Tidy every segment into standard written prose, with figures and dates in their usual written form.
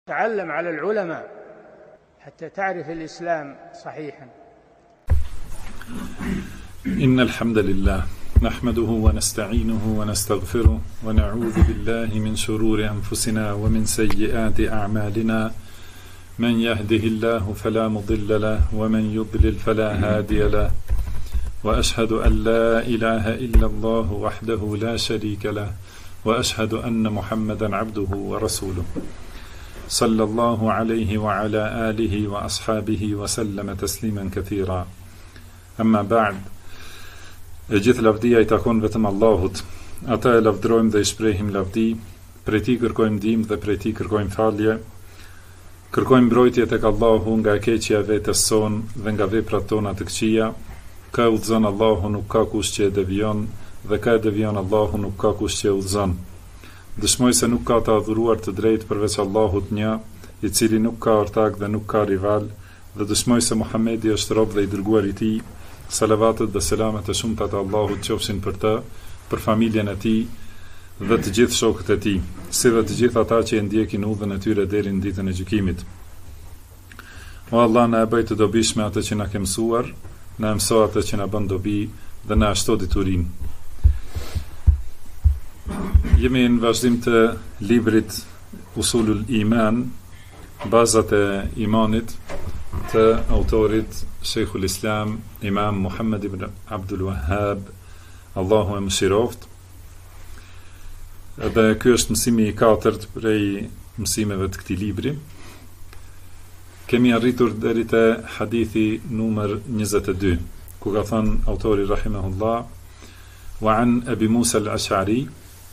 تعلم على العلماء حتى تعرف الإسلام صحيحا. إن الحمد لله نحمده ونستعينه ونستغفره ونعوذ بالله من شرور أنفسنا ومن سيئات أعمالنا. من يهده الله فلا مضل له ومن يضلل فلا هادي له، وأشهد أن لا إله إلا الله وحده لا شريك له، وأشهد أن محمدا عبده ورسوله صلى الله عليه وعلى آله وأصحابه وسلم تسليما كثيرا. أما بعد، gjithë lavdia I takon vetëm Allahut. Ata e lavdrojmë dhe I shprehim lavdi, prej Tij kërkojmë ndihmë dhe prej Tij kërkojmë falje. Kërkojmë mbrojtje tek Allahu nga e keqja e vetes son dhe nga veprat tona të këqija. Ka udhëzon Allahu, nuk ka kush që e devion, dhe ka e devion Allahu, nuk ka kush që e udhëzon. Dëshmoj se nuk ka të adhuruar të drejtë përveç Allahut një, I cili nuk ka ortak dhe nuk ka rival, dhe dëshmoj se Muhamedi është rob dhe I dërguar I Tij. Salavatet dhe selamet e shumta të Allahut qofshin për të, për familjen e tij dhe të gjithë shokët e tij, si dhe të gjithë ata që e ndjekin udhën e tyre deri në ditën e gjykimit. O Allah, na e bëj të dobishme atë që na ke mësuar, na mëso atë që na bën dobi dhe na shto diturinë. Jemi në vazhdim të librit Usulul Iman, bazat e imanit, të autorit Sheikhul Islam Imam Muhammad ibn Abdul Wahhab, Allahu e mëshiroft. Dhe ky është mësimi I 4 prej mësimeve të këtij libri. Kemi arritur deri te hadithi numër 22, ku ka thënë autori rahimahullah: wa an Abi Musa al-Ash'ari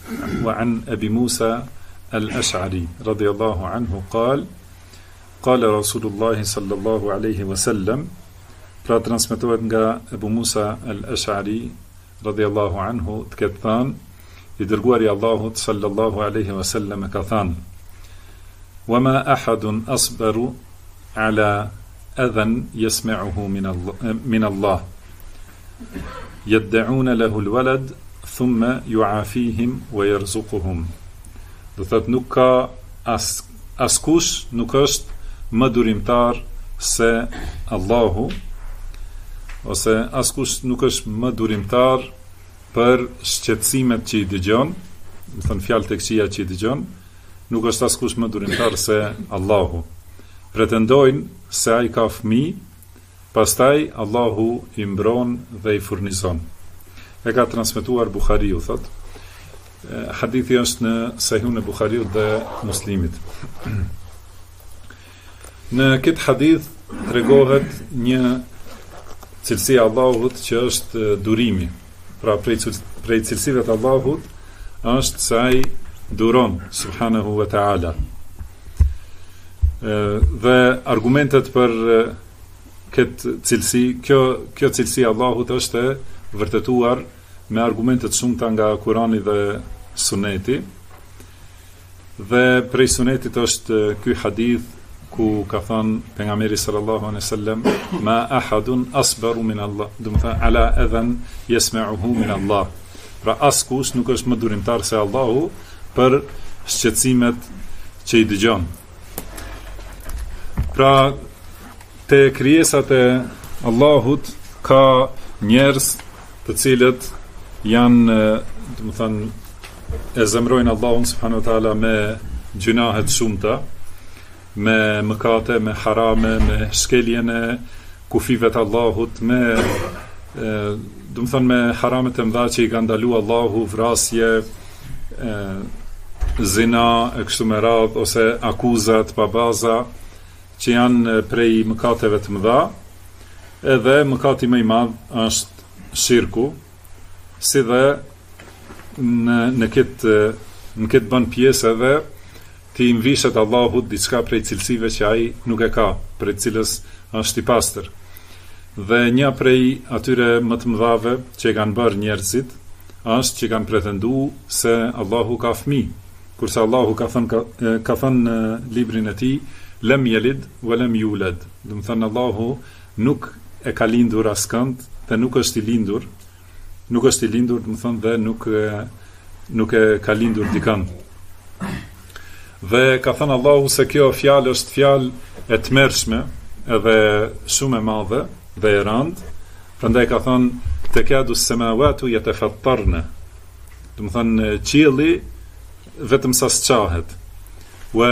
radiyallahu anhu qala Rasulullah sallallahu alaihi wasallam. Pra transmetohet nga Abu Musa al-Ash'ari radiyallahu anhu të ketë thënë: I dërguari Allahut sallallahu alaihi wasallam ka thënë: wa ma ahadun asbaru ala adhan yasma'uhu min Allah yad'una lahu al-walad thumma yu'afihim wa yarzuquhum. Do thot, nuk ka askush nuk është më durimtar se Allahu, ose askush nuk është më durimtar për shqetësimet që I dëgjon, do thon fjalët e këqija që I dëgjon, nuk është askush më durimtar se Allahu. Pretendojnë se ai ka fëmijë, pastaj Allahu I mbron dhe I furnizon. E ka transmetuar Buhariu, thot. Hadithi është në Sahihun e Buhariut dhe Muslimit. Në këtë hadith tregohet një cilësi e Allahut që është durimi. Pra prej cilësive të Allahut është se ai duron subhanahu wa ta'ala. Dhe argumentet për këtë cilësi, kjo cilësi e Allahut është e vërtetuar me argumentet shumta nga Kurani dhe Suneti. Dhe prej Sunetit është ky hadith ku ka thënë pejgamberi sallallahu alaihi wasallam: ma ahadun asbaru min Allah, do të thënë ala adhan yasma'uhu min Allah. Pra askush nuk është më durimtar se Allahu për shqetësimet që I dëgjon. Pra te krijesat e Allahut ka njerëz të cilët janë, do të thënë, e zemrojnë Allahun subhanahu wa taala me gjunahet shumta, me mëkate, me harame, me shkeljen e kufive të Allahut, me do të thënë me haramet e mëdha që I ka ndaluar Allahu, vrasje, zina e kështu me radhë, ose akuzat pa baza, që janë prej mëkateve të mëdha. Edhe mëkati më I madh është shirku, si dhe në këtë bën pjesë edhe ti mvishet Allahut diçka prej cilësive që ai nuk e ka, prej cilës është I pastër. Dhe një prej atyre më të mëdhave që kanë bërë njerëzit është që kanë pretenduar se Allahu ka fëmijë, kurse Allahu ka thënë në librin e Tij: lam yalid wa lam yulad. Do të thënë Allahu nuk e ka lindur askënd dhe nuk është I lindur. Nuk është I lindur, do të thënë, dhe nuk e ka lindur dikën. Dhe ka thënë Allahu se kjo fjalë është fjalë e tmerrshme, edhe shumë e madhe dhe e rëndë. Prandaj ka thënë tekadu semawatu yatafattarna. Do të thënë qielli vetëm sa sqahet. Wa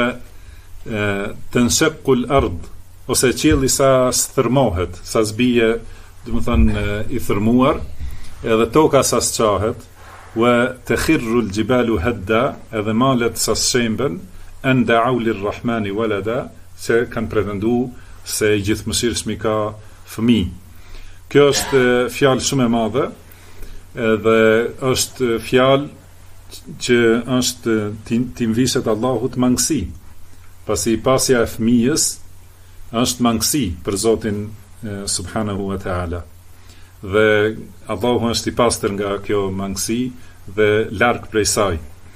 tanshaqqu al-ard, ose qielli sa thërmohet, sa zbije, do të thënë i thërmuar, edhe toka sa sqahet. Wa takhirru al-jibalu hadda, edhe malet sa shemben. An da'u lir-rahmani walada, se kanë pretendu se i gjithëmëshirshmi ka fëmijë. Kjo është fjalë shumë e madhe, dhe është fjalë që është tim vishet Allahut mangësi. Pasi pasja e fëmijës është mangësi për Zotin subhanahu wa ta'ala. Dhe Allahu është i pastër nga kjo mangësi dhe larg prej saj.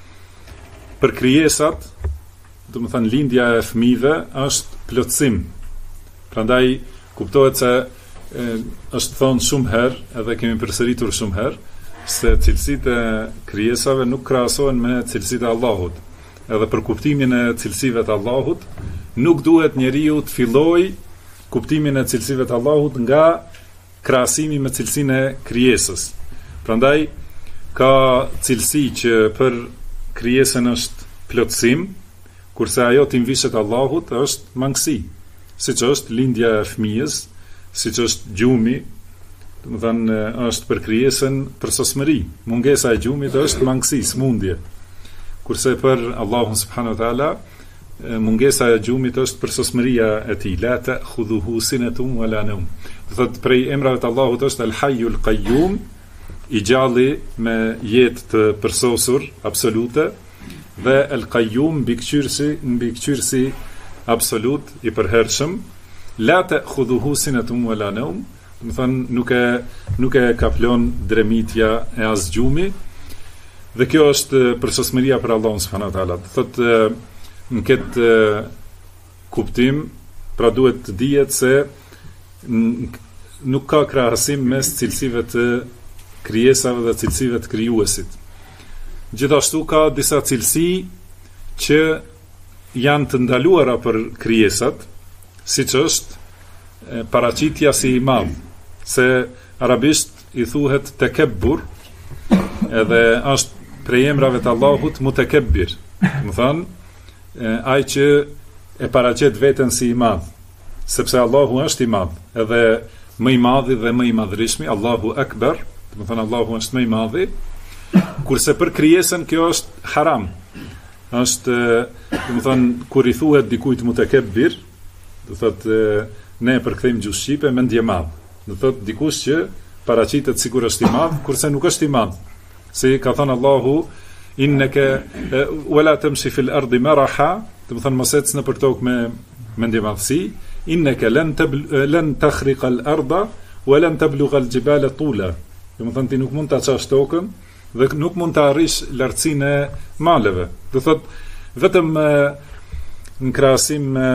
Për krijesat, do të thënë lindja e fëmijëve është plotësim. Prandaj kuptohet se është thonë shumë herë, edhe kemi përsëritur shumë herë, se cilësitë e krijesave nuk krahasohen me cilësitë e Allahut. Edhe për kuptimin e cilësive të Allahut, nuk duhet njeriu të fillojë kuptimin e cilësive të Allahut nga krahasimi me cilësinë e krijesës. Prandaj ka cilësi që për krijesën është plotësim, kurse ajo tim vishet Allahut është mangësi, siç është lindja e fëmijës, siç është gjumi, do të thënë është për krijesën përsosmëri. Mungesa e gjumit është mangësi, smundje. Kurse për Allahun subhanahu wa taala, mungesa e gjumit është përsosmëria e tij. La ta'khudhuhu sinatun wala nawm. Do thotë prej emrave të Allahut është Al-Hayyul Qayyum, i gjalli me jetë të përsosur absolute, dhe Al-Qayyum mbikëqyrësi absolut i përhershëm. La ta'khudhuhu sinatun wala nawm, do të thënë nuk e kaplon dremitja e as gjumi. Dhe kjo është përsosmëria për Allahun subhanahu wa taala. Thotë në këtë kuptim, pra duhet të dihet se nuk ka krahasim mes cilësive të krijesave dhe cilësive të krijuesit. Gjithashtu ka disa cilësi që janë të ndaluara për krijesat, siç është paraqitja si i madh, se arabisht i thuhet tekebbur, edhe është prej emrave të Allahut mutekebbir. Do të thënë ai që e paraqet veten si i madh, sepse Allahu është i madh, edhe më i madhi dhe më i madhrishmi, Allahu Akbar, do të thënë Allahu është më i madhi. Kurse për krijesën kjo është haram. Është, do të thënë, kur i thuhet dikujt mutekebbir, do thotë ne e përkthejmë gjuhë shqipe mendje madh. Do thotë dikush që paraqitet sikur është i madh, kurse nuk është i madh. Si ka thënë Allahu, innaka wala tamshi fil ardi maraha, do të thënë mos ec nëpër tokë me mendje madhsi, innaka lan takhriqa al arda wa lan tablugha al jibala tula. Do të thënë ti nuk mund ta çash tokën dhe nuk mund të arrish lartësinë e maleve. Do thotë vetëm në krahasim me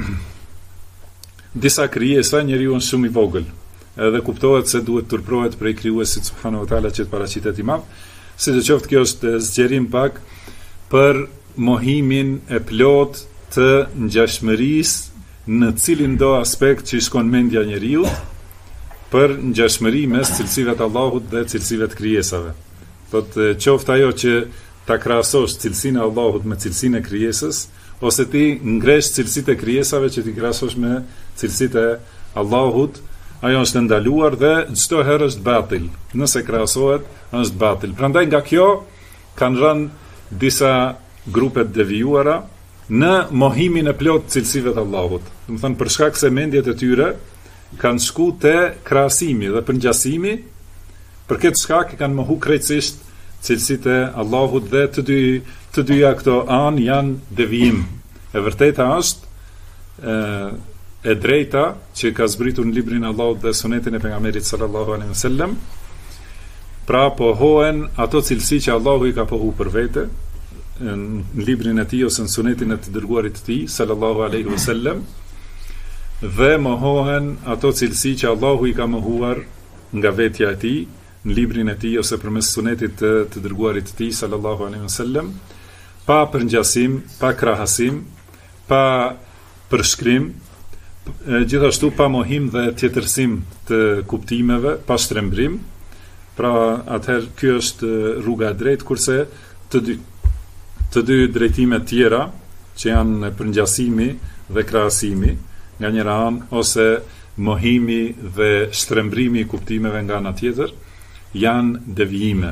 disa krijesa njeriu është shumë i vogël. Edhe kuptohet se duhet turprohet prej krijuesit subhanahu wa taala që të paraqitet i madh. Sidoqoftë kjo është zgjerim pak për mohimin e plot të ngjashmërisë në cilin do aspekt që i shkon mendja njeriu, për ngjashmëri mes cilësive të Allahut dhe cilësive të krijesave. Thotë qoftë ajo që ta krahasosh cilësinë e Allahut me cilësinë e krijesës, ose ti ngresh cilësitë e krijesave që ti krahasosh me cilësitë e Allahut, ajo është ndaluar dhe çdo herë është batil. Nëse krahasohet, është batil. Prandaj nga kjo kanë rënë disa grupe të devijuara në mohimin e plot cilësive të Allahut. Do të thënë për shkak se mendjet e tyre kanë shku te krahasimi dhe përngjasimi, për këtë shkak kanë mohu krejtësisht cilësitë e Allahut dhe të dyja këto anë janë devijim. E vërteta është e drejta që ka zbritur në librin e Allahut dhe sunetin e pejgamberit sallallahu alaihi wasallam, pra pohohen ato cilësi që Allahu i ka pohu për vete në librin e tij ose në sunetin e të dërguarit të tij sallallahu alaihi wasallam, dhe mohohen ato cilësi që Allahu i ka mohuar nga vetja e tij në librin e tij ose përmes sunetit të dërguarit të tij sallallahu alaihi wasallam. pa përngjasim, pa krahasim, pa përshkrim, gjithashtu pa mohim dhe tjetërsim të kuptimeve, pa shtrembrim. Pra atëherë ky është rruga e drejtë, kurse të dy drejtimet tjera që janë përngjasimi dhe krahasimi nga njëra anë, ose mohimi dhe shtrembrimi i kuptimeve nga ana tjetër, janë devijime.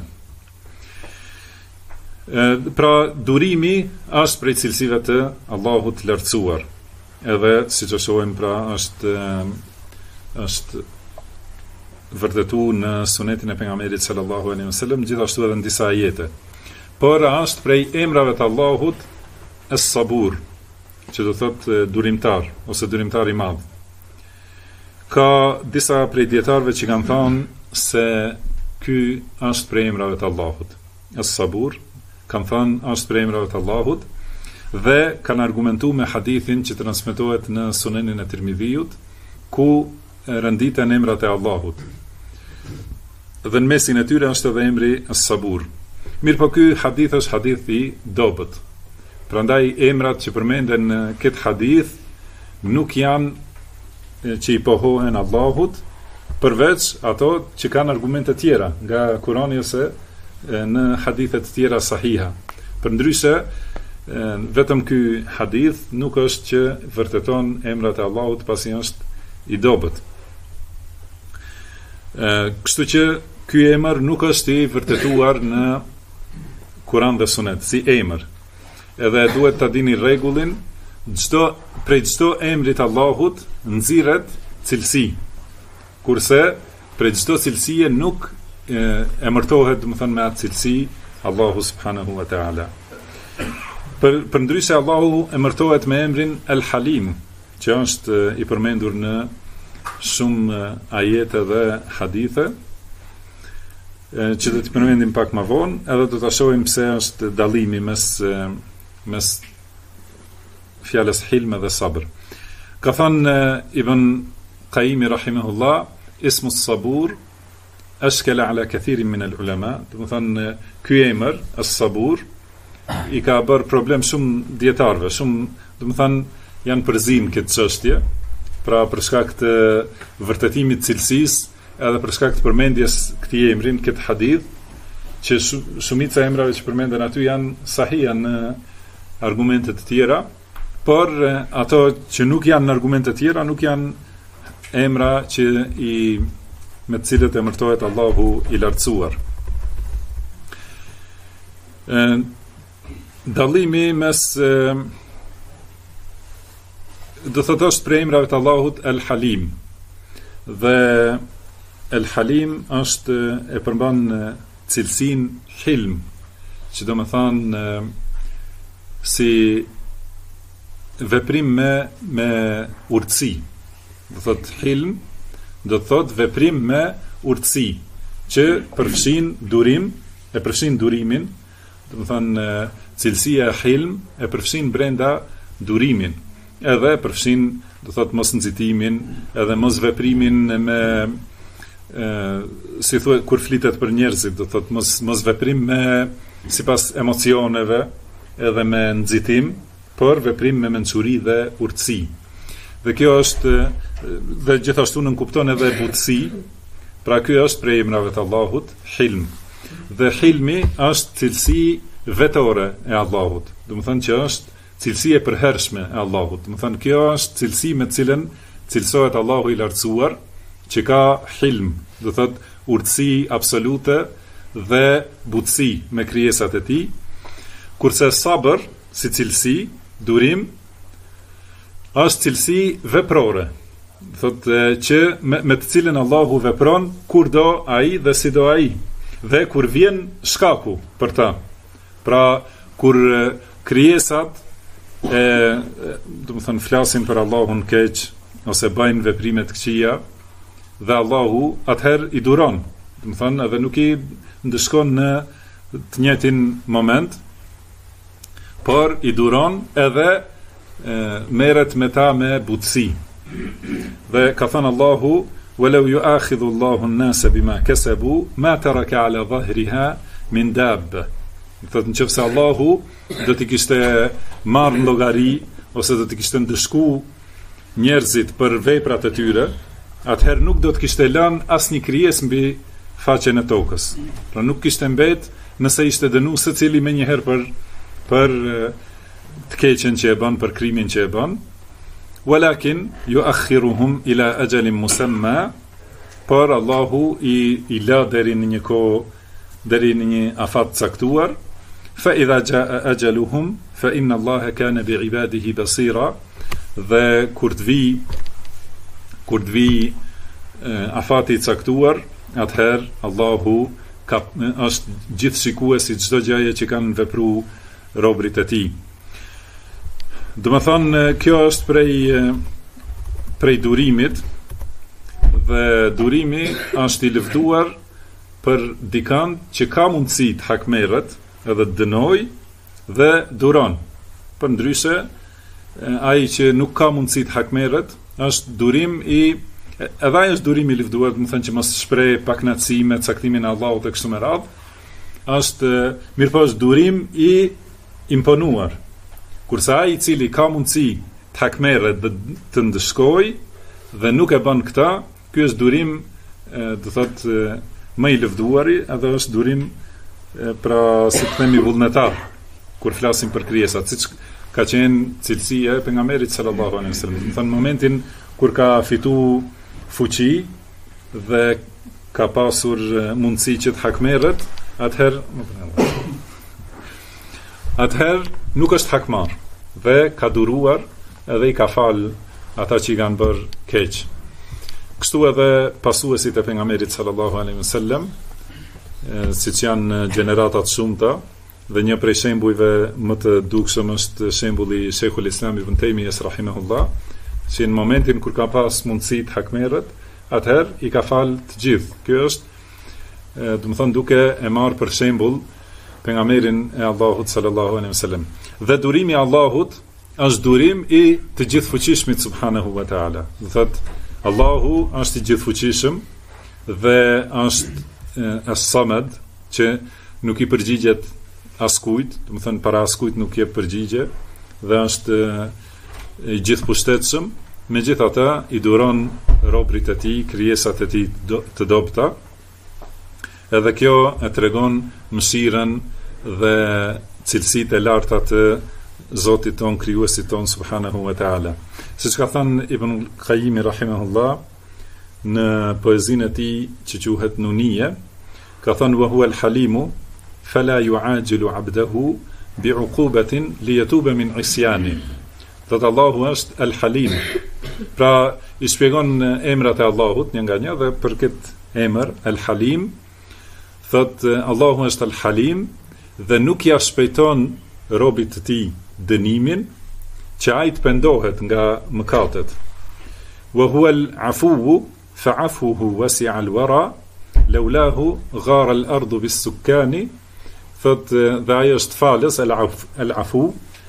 Pra durimi është prej cilësive të Allahut lartësuar. Edhe siç e shohim, pra është vërtetuar në sunetin e pejgamberit sallallahu alaihi wasallam, gjithashtu edhe në disa ajete. Por është prej emrave të Allahut Es-Sabur, që do thotë durimtar ose durimtar i madh. Ka disa prej dietarëve që kanë thënë se ky është prej emrave të Allahut. Es-Sabur kanë thënë është prej emrave të Allahut, dhe kanë argumentuar me hadithin që transmetohet në Sunenin e Tirmidhiut, ku renditen emrat e Allahut. Dhe në mesin e tyre është edhe emri Es-Sabur. Mirë po ky hadith është hadith i dobët. Prandaj emrat që përmenden në këtë hadith nuk janë që i pohohen Allahut, përveç ato që kanë argumente tjera nga Kurani ose në hadithe të tjera sahiha. Përndryshe, vetëm ky hadith nuk është që vërteton emrat e Allahut, pasi është i dobët. Kështu që ky emër nuk është i vërtetuar në Kur'an dhe Sunet si emër. Edhe duhet ta dini rregullin, prej çdo emrit Allahut nxirret cilësi, kurse prej çdo cilësie nuk emërtohet, domethënë me atë cilësi Allahu subhanahu wa taala. Përndryshe Allahu emërtohet me emrin El-Halim, që është i përmendur në shumë ajete dhe hadithe, që do t'i përmendim pak më vonë, edhe do ta shohim pse është dallimi mes fjalës hilm dhe sabr. Ka thënë Ibn Qayyim rahimahullah, ismu sabur ashkala ala kathirin min al-ulama, do të thonë ky emër as-sabur i ka bërë problem shumë dietarëve, shumë, do të thonë janë përzim këtë çështje, pra për shkak të vërtetimit të cilësisë, edhe për shkak të përmendjes këtij emri në këtë hadith, që shumica e emrave që përmenden aty janë sahih në argumente të tjera, por ato që nuk janë në argumente të tjera nuk janë emra që me të cilët emërtohet Allahu i lartësuar. Dallimi mes do thotë është prej emrave të Allahut El-Halim, dhe El-Halim është e përmban cilësin hilm, që do me thanë si veprim me urtësi. Do thot hilm, do thot veprim me urtësi, që përfshin durim, e përfshin durimin, do me thanë cilësia hilm e përfshin brenda durimin, edhe përfshin, do thot mos nxitimin, edhe mos veprimin me si thuhet kur flitet për njerëzit, do thot mos veprim me sipas emocioneve edhe me nxitim, por veprim me mençuri dhe urtësi. Dhe kjo është, dhe gjithashtu nënkupton edhe butësi, pra ky është prej emrave të Allahut, hilm. Dhe hilmi është cilësi vetore e Allahut, do të thonë që është cilësi e përhershme e Allahut. Do të thonë kjo është cilësi me të cilën cilësohet Allahu i lartësuar, që ka hilm, do thot urtësi absolute dhe butësi me krijesat e tij, kurse sabër si cilësi, durim, është cilësi veprore, do thot që me të cilën Allahu vepron kur do ai dhe si do ai, dhe kur vjen shkaku për ta. Pra kur krijesat do të thon flasin për Allahun keq ose bëjnë veprime të këqija, dhe Allahu atëherë i duron, do të thonë edhe nuk i ndëshkon në të njëjtin moment, por i duron edhe merret me ta me butësi. Dhe ka thënë Allahu, walau yu'akhidhu Allahu an-nasa bima kasabu ma taraka ala dhahriha min dabba. Thotë nëse Allahu do t'i kishte marrë në llogari ose do t'i kishte ndëshku njerëzit për veprat e tyre, atëherë nuk do të kishte lënë asnjë krijesë mbi faqen e tokës. Pra nuk kishte mbet nëse ishte dënuar secili më një herë për të keqen që e bën, për krimin që e bën. Walakin yuakhiruhum ila ajalin musamma, por Allahu i la deri në një kohë, deri në një afat caktuar. Fa idha jaa ajaluhum fa inna Allaha kana bi ibadihi basira, dhe kur të vi afati i caktuar, atëherë Allahu është gjithë shikues i çdo gjëje që kanë vepruar robrit e tij. Do të thonë, kjo është prej durimit, dhe durimi është i lëvduar për dikant që ka mundësi të hakmerret edhe të dënoj dhe duron. Për ndryshe, ai që nuk ka mundësi të hakmerret është durim edhe ai është durim i lëvduar, do të thënë që mos shpreh paknatësi me caktimin e Allahut e kështu me radhë. Është mirëpo është durim i imponuar. Kurse ai i cili ka mundësi të hakmerret dhe të ndëshkojë dhe nuk e bën këtë, ky është durim, do thotë, më i lëvduari, edhe është durim pra si të themi vullnetar kur flasim për krijesat, siç ka qenë cilësia e pejgamberit sallallahu alaihi wasallam. Në momentin kur ka fituar fuqi dhe ka pasur mundësi që të hakmerret, atëherë nuk është hakmar dhe ka duruar edhe i ka fal ata që i kanë bërë keq. Kështu edhe pasuesit e pejgamberit sallallahu alaihi wasallam, siç janë gjeneratat shumëta, dhe një prej shembujve më të dukshëm është shembulli Sheikhul Islam Ibn Taymiyes rahimahullah, që në momentin kur ka pas mundësi të hakmerret, atëherë i ka fal të gjithë. Kjo është, do të thonë, duke e marrë për shembull pejgamberin e Allahut sallallahu alaihi wasallam. Dhe durimi i Allahut është durim i të gjithfuqishmit subhanahu wa taala. Do thotë, Allahu është i gjithfuqishëm dhe është as-Samad, që nuk i përgjigjet askujt, do të thonë para askujt nuk jep përgjigje, dhe është i gjithëpushtetshëm, megjithatë i duron robrit e tij, krijesat e tij të dobta. Edhe kjo e tregon mëshirën dhe cilësitë e larta të Zotit ton, krijuesit ton subhanahu wa taala. Siç ka thënë Ibn Qayyim rahimahullah në poezinë e tij që quhet Nuniyya, ka thënë wa huwa al-halimu fala yu'ajilu 'abdahu bi'uqubatin liyatuba min 'isyani. Thotë Allahu është al-Halim. Pra i shpjegon emrat e Allahut një nga një, dhe për këtë emër al-Halim, thotë Allahu është al-Halim dhe nuk ja shpejton robit të tij dënimin, që ai të pendohet nga mëkatet. Wa huwa al-'afuwu fa'afuhu wasi'a al-wara laulahu ghara al-ardu bis-sukkani. Thotë dhe ai është falës, al-'afu,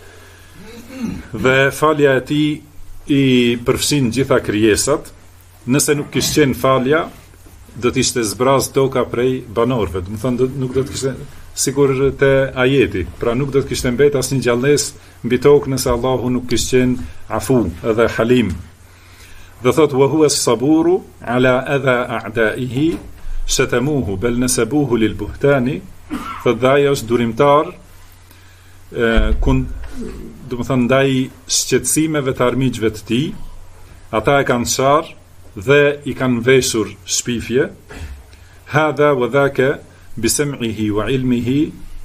dhe falja e tij i përfshin gjitha krijesat. Nëse nuk kishte qenë falja, do të ishte zbraz toka prej banorëve. Do të thonë nuk do të kishte, sikur te ajeti, pra nuk do të kishte mbet asnjë gjallësë mbi tokë nëse Allahu nuk kishte qenë afu edhe halim. Dhe thot wa huwa as-saburu ala adha a'da'ihi shatamuhu bal nasabuhu lil buhtani. Thot dhe ai është durimtar do të thonë ndaj shqetësimeve të armiqve të tij. Ata e kanë çarr dhe i kanë veshur shpifje. Hadha wa dhaka bisam'ihi wa ilmihi,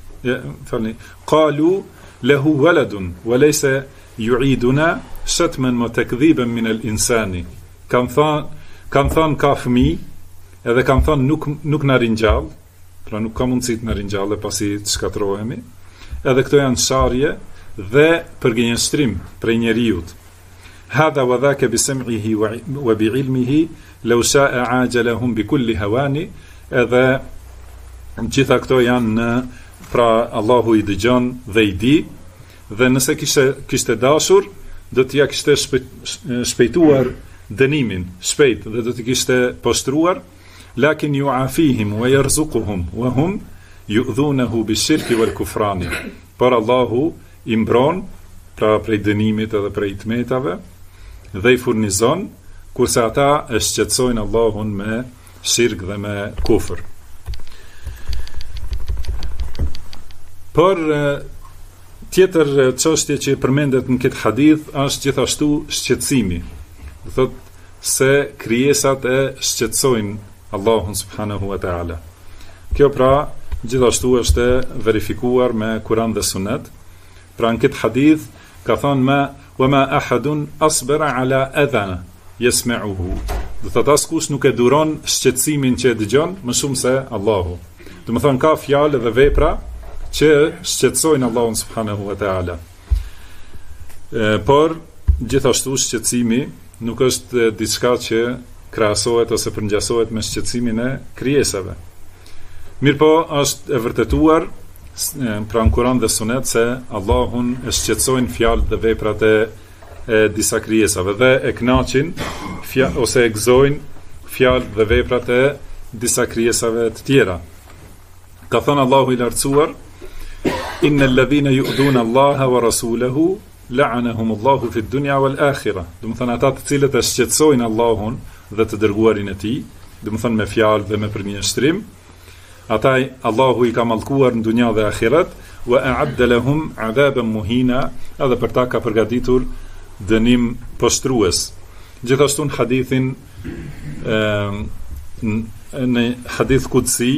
qalu lahu waladun wa laysa yu'iduna shatman mutakdhiban min al-insani. Kan thon ka fëmijë, edhe kan thon nuk na ringjall, pra nuk ka mundësi të na ringjallë pasi të shkatrohemi. Edhe këto janë sharje dhe përgënjeshtrim prej njeriut. Hadha wa dhaka bisam'ihi wa bi'ilmihi law sha'a 'ajalahum bi kulli hawani. Edhe gjitha këto janë pra Allahu i dëgjon dhe i di, dhe nëse kishte dashur, do t'ja kishte shpejtuar dënimin shpejt dhe do t'i kishte poshtruar. Lakin yu'afihim wa yarzuquhum wa hum yu'dhunahu bishirki wal kufrani. Por Allahu i mbron, pra prej dënimit edhe prej tmetave, dhe i furnizon, kurse ata e shqetësojnë Allahun me shirk dhe me kufër. Por tjetër çështje që përmendet në këtë hadith është gjithashtu shqetësimi. Do thotë se krijesat e shqetësojnë Allahun subhanahu wa taala. Kjo pra gjithashtu është verifikuar me Kur'an dhe Sunet. Pra në këtë hadith ka thënë wa ma ahadun asbara ala adha yasma'uhu. Do thotë askush nuk e duron shqetësimin që e dëgjon më shumë se Allahu. Do të thonë ka fjalë dhe vepra që shqetësojnë Allahun subhanahu wa taala. Por gjithashtu shqetësimi nuk është diçka që krahasohet ose përngjasohet me shqetësimin e krijesave. Mirëpo është e vërtetuar pra në Kur'an dhe Sunet se Allahun e shqetësojnë fjalët dhe veprat e disa krijesave dhe e kënaqin ose e gëzojnë fjalët dhe veprat e disa krijesave të tjera. Ka thënë Allahu i lartësuar: Innal ladhina yu'dhuna Allaha wa rasulahu la'anahum Allahu fi dunya wal akhirah. Do të thonë ata të cilët e shqetësojnë Allahun dhe të dërguarin e tij, do të thonë me fjalë dhe me përmjeshtrim, ata Allahu i ka mallkuar në dunja dhe ahiret, wa a'adda lahum 'adaban muhina, edhe për ta ka përgatitur dënim poshtrues. Gjithashtu në hadithin në hadith kudsi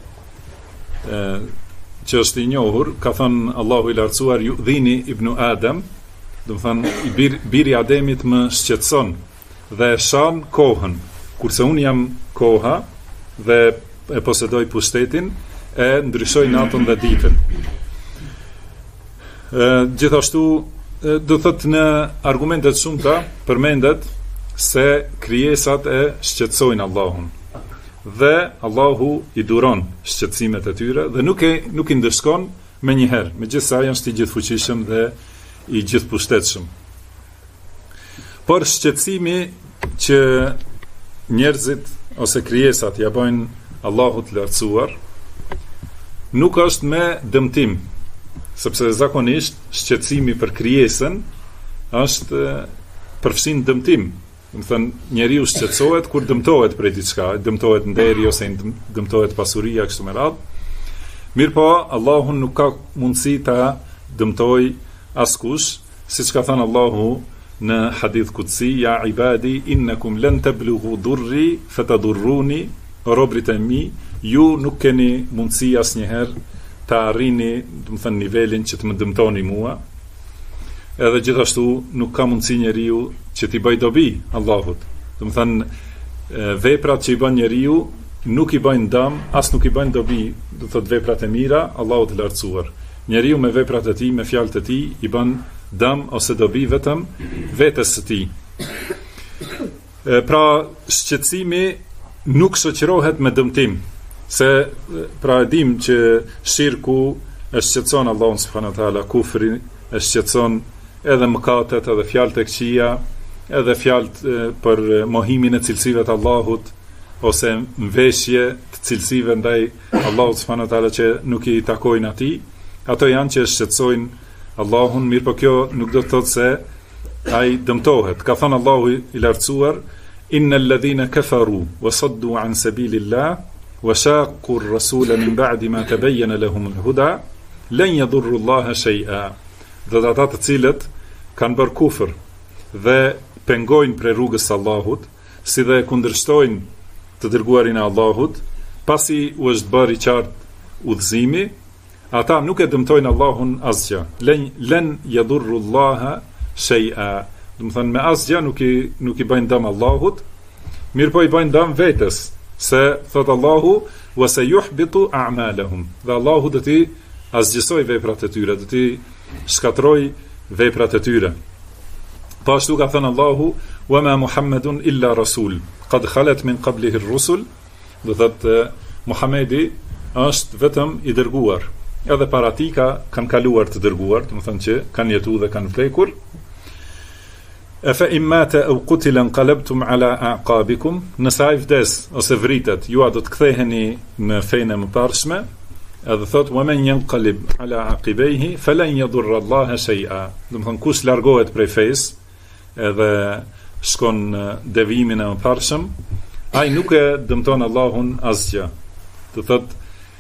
që është i njohur, ka thënë Allahu i lartësuar: yu'dhini ibnu Adam, do të thënë biri Ademit më shqetëson dhe e shan kohën, kurse unë jam koha dhe e posedoj pushtetin, e ndryshoj natën dhe ditën. Gjithashtu do thotë në argumentet shumëta përmendet se krijesat e shqetësojnë Allahun dhe Allahu i duron shqetësimet e tyre dhe nuk i ndëshkon me njëherë, megjithëse ai është i gjithfuqishëm dhe i gjithpustetshëm. Por shqetësimi që njerëzit ose krijesat ja bëjnë Allahut të lartësuar nuk është me dëmtim, sepse zakonisht shqetësimi për krijesën është përfshin dëmtim. Do të thënë njeriu shqetësohet kur dëmtohet prej diçka, dëmtohet nderi ose dëmtohet pasuria kështu me radhë. Mirëpo Allahun nuk ka mundësi ta dëmtoj askush, siç ka thënë Allahu në hadith kutsi: ja ibadi innakum lan tablughu durri fatadurruni, robrit e mi, ju nuk keni mundësi asnjëherë ta arrini, do të thënë nivelin që të më dëmtoni mua. Edhe gjithashtu nuk ka mundësi njeriu që t'i bëj dobi Allahut. Do të thënë veprat që i bën njeriu nuk i bëjnë dëm, as nuk i bëjnë dobi, do të thotë veprat e mira Allahut të lartësuar. Njeriu me veprat e tij, me fjalët e tij i bën dëm ose dobi vetëm vetes së tij. Pra shqetësimi nuk shoqërohet me dëmtim, se pra e dim që shirku e shqetëson Allahun subhanahu wa taala, kufri e shqetëson edhe mëkatet, edhe fjalët e këqija, edhe fjalët për mohimin e cilësive të Allahut ose mveshje të cilësive ndaj Allahut subhanahu wa taala që nuk i takojnë atij. Ato janë që shqetësojnë Allahun, mirë po kjo nuk do të thotë se ai dëmtohet. Ka thënë Allahu i lartësuar: innal ladhina kafaru wa saddu an sabilillah wa shaqqu ar-rasula min ba'di ma tabayyana lahum al-huda lan yadurru Allaha shay'a. Dhe ata të cilët kanë bërë kufër dhe pengojnë prej rrugës së Allahut, si dhe kundërshtojnë të dërguarin e Allahut, pasi u është bërë i qartë udhëzimi, ata nuk e dëmtojnë Allahun asgjë. Len yadurru Allaha shay'a. Do të thënë me asgjë nuk i bëjnë dëm Allahut, mirë po i bëjnë dëm vetes, se thot Allahu: wa sayuhbitu a'malahum. Dhe Allahu do t'i asgjësoj veprat e tyre, do t'i shkatroj veprat e tyre. Po ashtu ka thënë Allahu: wa ma Muhammedun illa rasul qad khalat min qablihi ar-rusul. Do thotë Muhamedi është vetëm i dërguar, edhe para tij kanë kaluar të dërguar, do të thonë që kanë jetuar dhe kanë vdekur. Afa immata aw qutila inqalabtum ala a'qabikum. Nëse ai vdes ose vritet, ju a do të ktheheni në fenë e mëparshme. Edhe thot wa man yanqalib ala aqibaihi falan yadur Allah shay'a. Do të thonë kush largohet prej fesë edhe shkon devimin e mëparshëm, ai nuk e dëmton Allahun asgjë. Do thot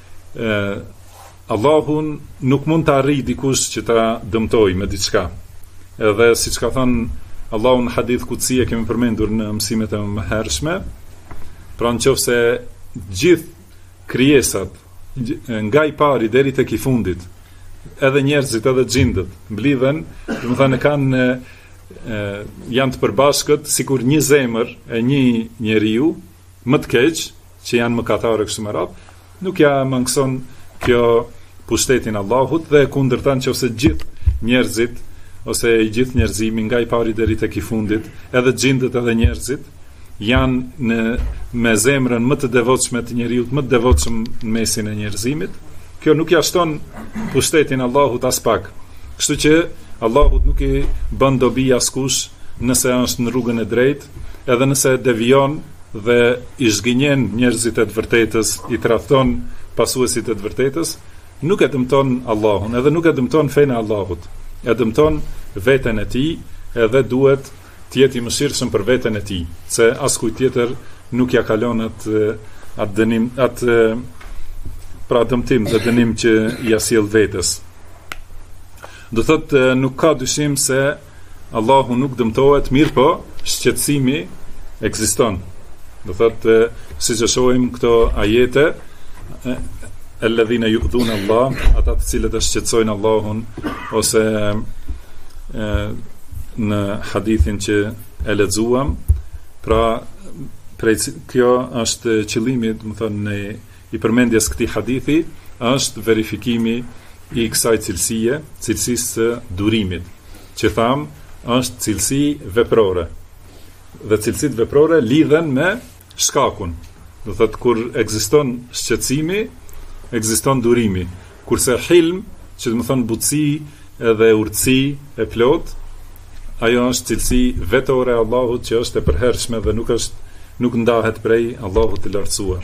Allahun nuk mund të arrijë dikush që ta dëmtoj me diçka. Edhe siç ka thënë Allahu në hadith kutsi, e kemi përmendur në mësimet e mëhershme, pra nëse gjithë krijesat nga i pari deri tek i fundit, edhe njerëzit edhe xhindët mblidhen, domethënë kanë janë të përbashkët sikur një zemër e një njeriu më të keq, që janë mëkatarë kështu me radhë, nuk ja mangëson kjo pushtetin Allahut, dhe kundërta nëse gjithë njerëzit ose i gjithë njerëzimi nga i pari deri tek i fundit, edhe xhindët edhe njerëzit, janë me zemrën më të devotshme të njeriut, më të devotshëm në mesin e njerëzimit, kjo nuk ja shton pushtetin Allahut as pak. Kështu që Allahut nuk i bën dobi askush nëse është në rrugën e drejtë, edhe nëse devijon dhe i zgënjen njerëzit e të vërtetës, i tradhton pasuesit e të vërtetës, nuk e dëmton Allahun, edhe nuk e dëmton fenë e Allahut, e dëmton veten e tij, edhe duhet të jetë i mëshirshëm për veten e tij, se askujt tjetër nuk ja kalon atë dënim, pra dëmtim dhe dënim që ja sjell vetes. Do thotë nuk ka dyshim se Allahu nuk dëmtohet, mirë po shqetësimi ekziston. Do thotë siç e shohim këto ajete, alladhina yu'dhuna Allah, ata të cilët e shqetësojnë Allahun, ose në hadithin që e lexuam, pra kjo është qëllimi, do të thonë, i përmendjes këtij hadithi, është verifikimi i kësaj cilësisë së durimit, që tham është cilësi veprore. Dhe cilësitë veprore lidhen me shkakun. Do thotë kur ekziston shqetësimi, ekziston durimi. Kurse hilm, që do të thonë butësi edhe urtësi e plot, ajo është cilësi vetore e Allahut që është e përhershme dhe nuk ndahet prej Allahut të lartësuar.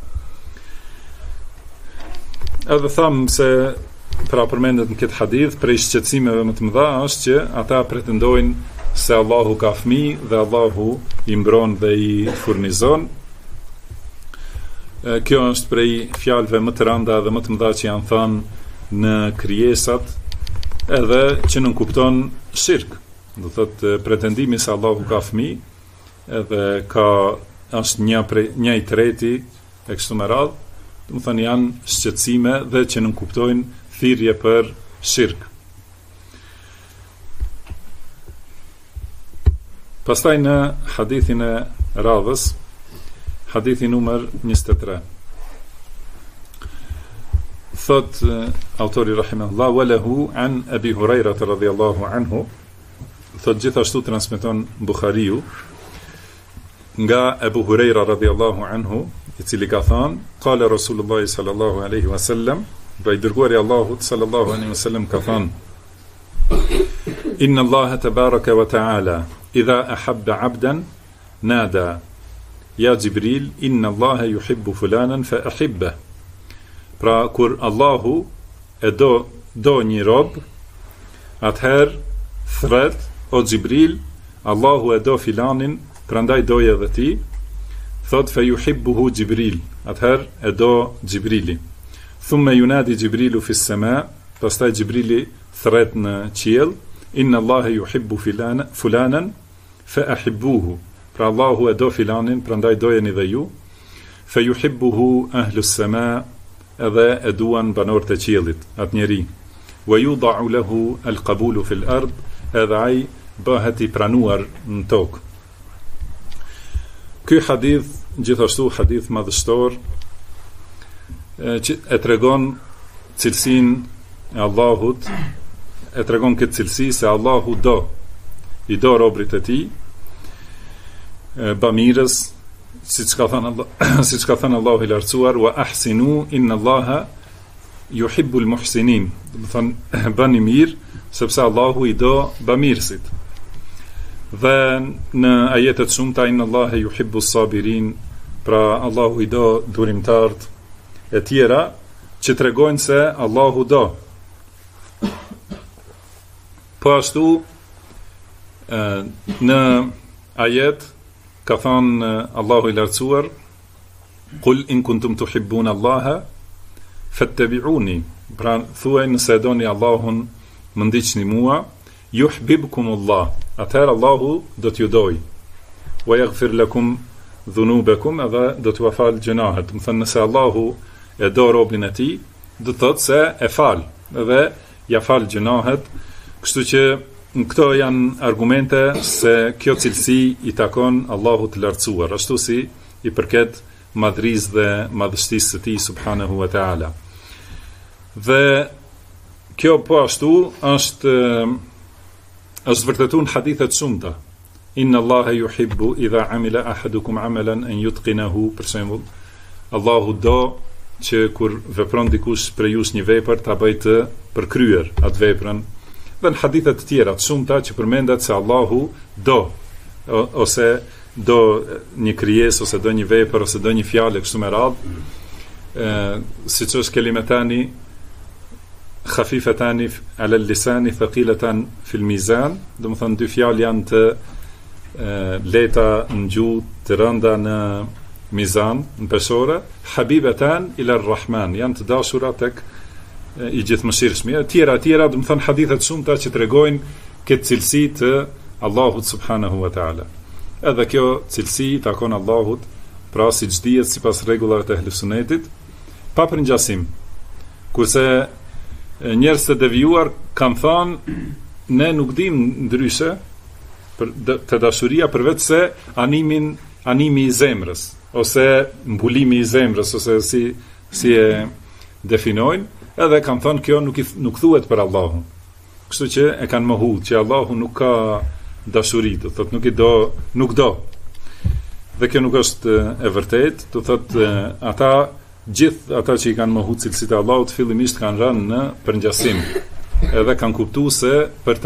Edhe tham se pra përmendet në këtë hadith, prej shqetësimeve më të mëdha është që ata pretendojnë se Allahu ka fëmijë dhe Allahu i mbron dhe i furnizon. Kjo është prej fjalëve më të rënda dhe më të mëdha që janë thënë në krijesat, edhe që nuk kupton shirk. Do thotë pretendimi se Allahu ka fëmijë, edhe është një i treti e kështu me radhë, do të thonë janë shqetësime dhe që nuk kuptojnë thirrje për shirk. Pastaj në hadithin e radhës, hadithi numër 23. Thot autori rahimahullah, walahu an Abi Huraira radhiyallahu anhu, thot gjithashtu transmeton Buhariu nga Abu Huraira radhiyallahu anhu, i cili ka thënë, qala Rasulullah sallallahu alaihi wasallam, pra i dërguari Allahut sallallahu alaihi wasallam ka thënë, inna Allaha tabaraka wa ta'ala idha ahabba 'abdan nada ja Jibril, inna Allaha yuhibbu fulanan fa ahibba. Pra kur Allahu e do një rob, atëherë thret, o Jibril, Allahu e do filanin, prandaj doje edhe ti, thot fa yuhibbuhu Jibril, atëherë e do Jibrili. Thumma yunadi Jibrilu fi s-sama, pastaj Jibrili thret në qiell, inna Allaha yuhibbu fulanan fa ahibbuhu. Pra Allahu e do filanin, prandaj dojeni dhe ju. Fa yuhibbuhu ahlu s-sama, edhe e duan banorët e qiellit, atë njeri. Wa yuda'u lahu al-qabulu fil ard, edhe ai bëhet i pranuar në tokë. Ky hadith, gjithashtu hadith madhështor, që e tregon cilësinë e Allahut, e tregon këtë cilësi se Allahu i do robrit e tij, bamirës, siç ka thënë Allahu i lartësuar, wa ahsinu inna Allaha yuhibbul muhsinin. Do të thonë bëni mirë, sepse Allahu i do bamirësit. Dhe në ajetet shumta, inna Allaha yuhibbus sabirin, pra Allahu i do durimtarët e tjera, që tregojnë se Allahu do. Po ashtu në ajet ka thënë Allahu i lartësuar: "Qul in kuntum tuhibbuna Allaha fattabi'uni", pra thuaj nëse e doni Allahun, më ndiqni mua, yuhibbukumullah, atëherë Allahu do t'ju doj, wa yaghfir lakum dhunubakum, edhe do t'ju fal gjunahet. Më thënë, nëse Allahu e do robën e tij, do thotë se e fal dhe ja fal gjunahet. Kështu që këto janë argumente se kjo cilësi i takon Allahut të lartësuar, ashtu si i përket madhrisë dhe madhështisë së tij subhanahu wa taala. Dhe kjo po ashtu është vërtetuar në hadithe të shumta. Inna Allaha yuhibbu idha amila ahadukum amalan an yutqinahu, për shembull, Allahu do që kur vepron dikush prej jush një vepër ta bëjë të përkryer atë veprën. Dhe në hadithe të tjera të shumta që përmendet se Allahu do, ose do një krijesë, ose do një vepër, ose do një fjalë kështu me radhë, siç është kelimetani khafifetani ala lisani thaqilatan fil mizan, do të thonë dy fjalë janë të lehta në gjuhë, të rënda në mizan, në peshore, habibatan ila ar-rahman, janë të dashura tek i gjithëmshirshmi. Tjera, do të thonë hadithe të shumta që tregojnë këtë cilësi të Allahut subhanahu wa taala. Edhe kjo cilësi takon Allahut, pra siç dihet sipas rregullave të Ahlus Sunnetit, pa përngjasim. Kurse njerëz të devijuar kanë thënë, ne nuk dimë ndryshe të dashuria përveç se animi i zemrës, ose mbulimi i zemrës, ose si e definojnë, edhe kanë thënë kjo nuk thuhet për Allahun. Kështu që e kanë mohu që Allahu nuk ka dashuri, do thotë nuk do. Dhe kjo nuk është e vërtetë, do thotë gjithë ata që i kanë mohu cilësitë e Allahut fillimisht kanë rënë në përngjasim. Edhe kanë kuptuar se për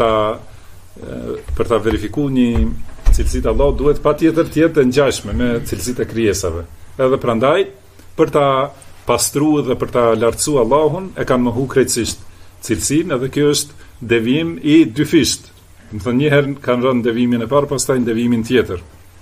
ta verifikuar një cilësi të Allahut duhet patjetër të jetë ngjashme me cilësitë e krijesave. Edhe prandaj për ta pastruar dhe për ta lartësuar Allahun e kanë mohu krejtësisht cilësinë, edhe kjo është devijim i dyfisht. Do të thonë një herë kanë rënë devijimin e parë, pastaj në devijimin tjetër.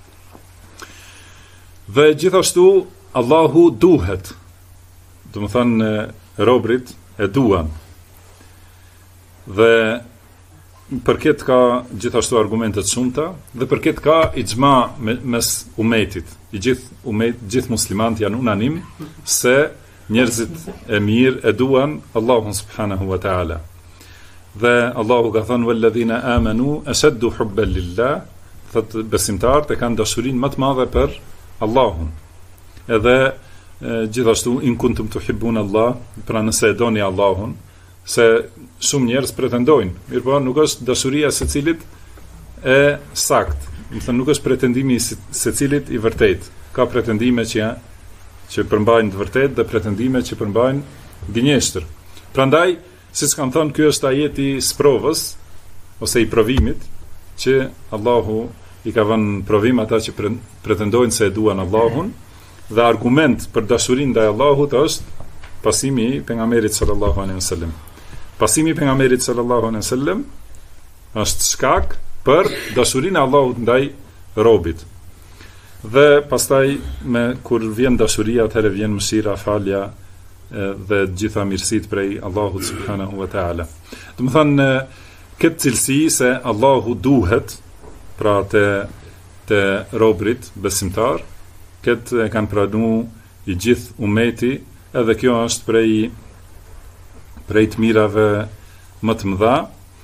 Dhe gjithashtu Allahu duhet, do të thonë robrit e duan. Dhe për këtë ka gjithashtu argumente të shumta, dhe për këtë ka ixhma mes umetit. Gjithë muslimanët janë unanim se njerëzit e mirë e duan Allahun subhanahu wa taala. Dhe Allahu ka thënë walladhina amanu ashaddu hubban lillah, thotë besimtarët e kanë dashurinë më të madhe për Allahun. Edhe gjithashtu in kuntum tuhibbuna Allah, pra nëse e doni Allahun, se shumë njerëz pretendojnë, mirëpo nuk është dashuria e secilit e saktë. Do të thënë nuk është pretendimi i secilit i vërtet. Ka pretendime që përmbajnë të vërtet dhe pretendime që përmbajnë gënjeshtër. Prandaj, siç kanë thënë, ky është ajeti i sprovës ose i provimit, që Allahu i ka vënë provim ata që pretendojnë se e duan Allahun, dhe argument për dashurinë ndaj Allahut është pasimi i pejgamberit sallallahu alaihi wasallam. Pasimi i pejgamberit sallallahu alaihi wasallam është shkak për dashurinë e Allahut ndaj robit. Dhe pastaj kur vjen dashuria, atëherë vjen mëshira, falja dhe gjitha mirësitë prej Allahut subhanahu wa taala. Do të thonë këtë cilësi se Allahu duhet, pra te robrit besimtar, këtë e kanë pranuar i gjithë umeti, edhe kjo është prej të mirave më të mëdha.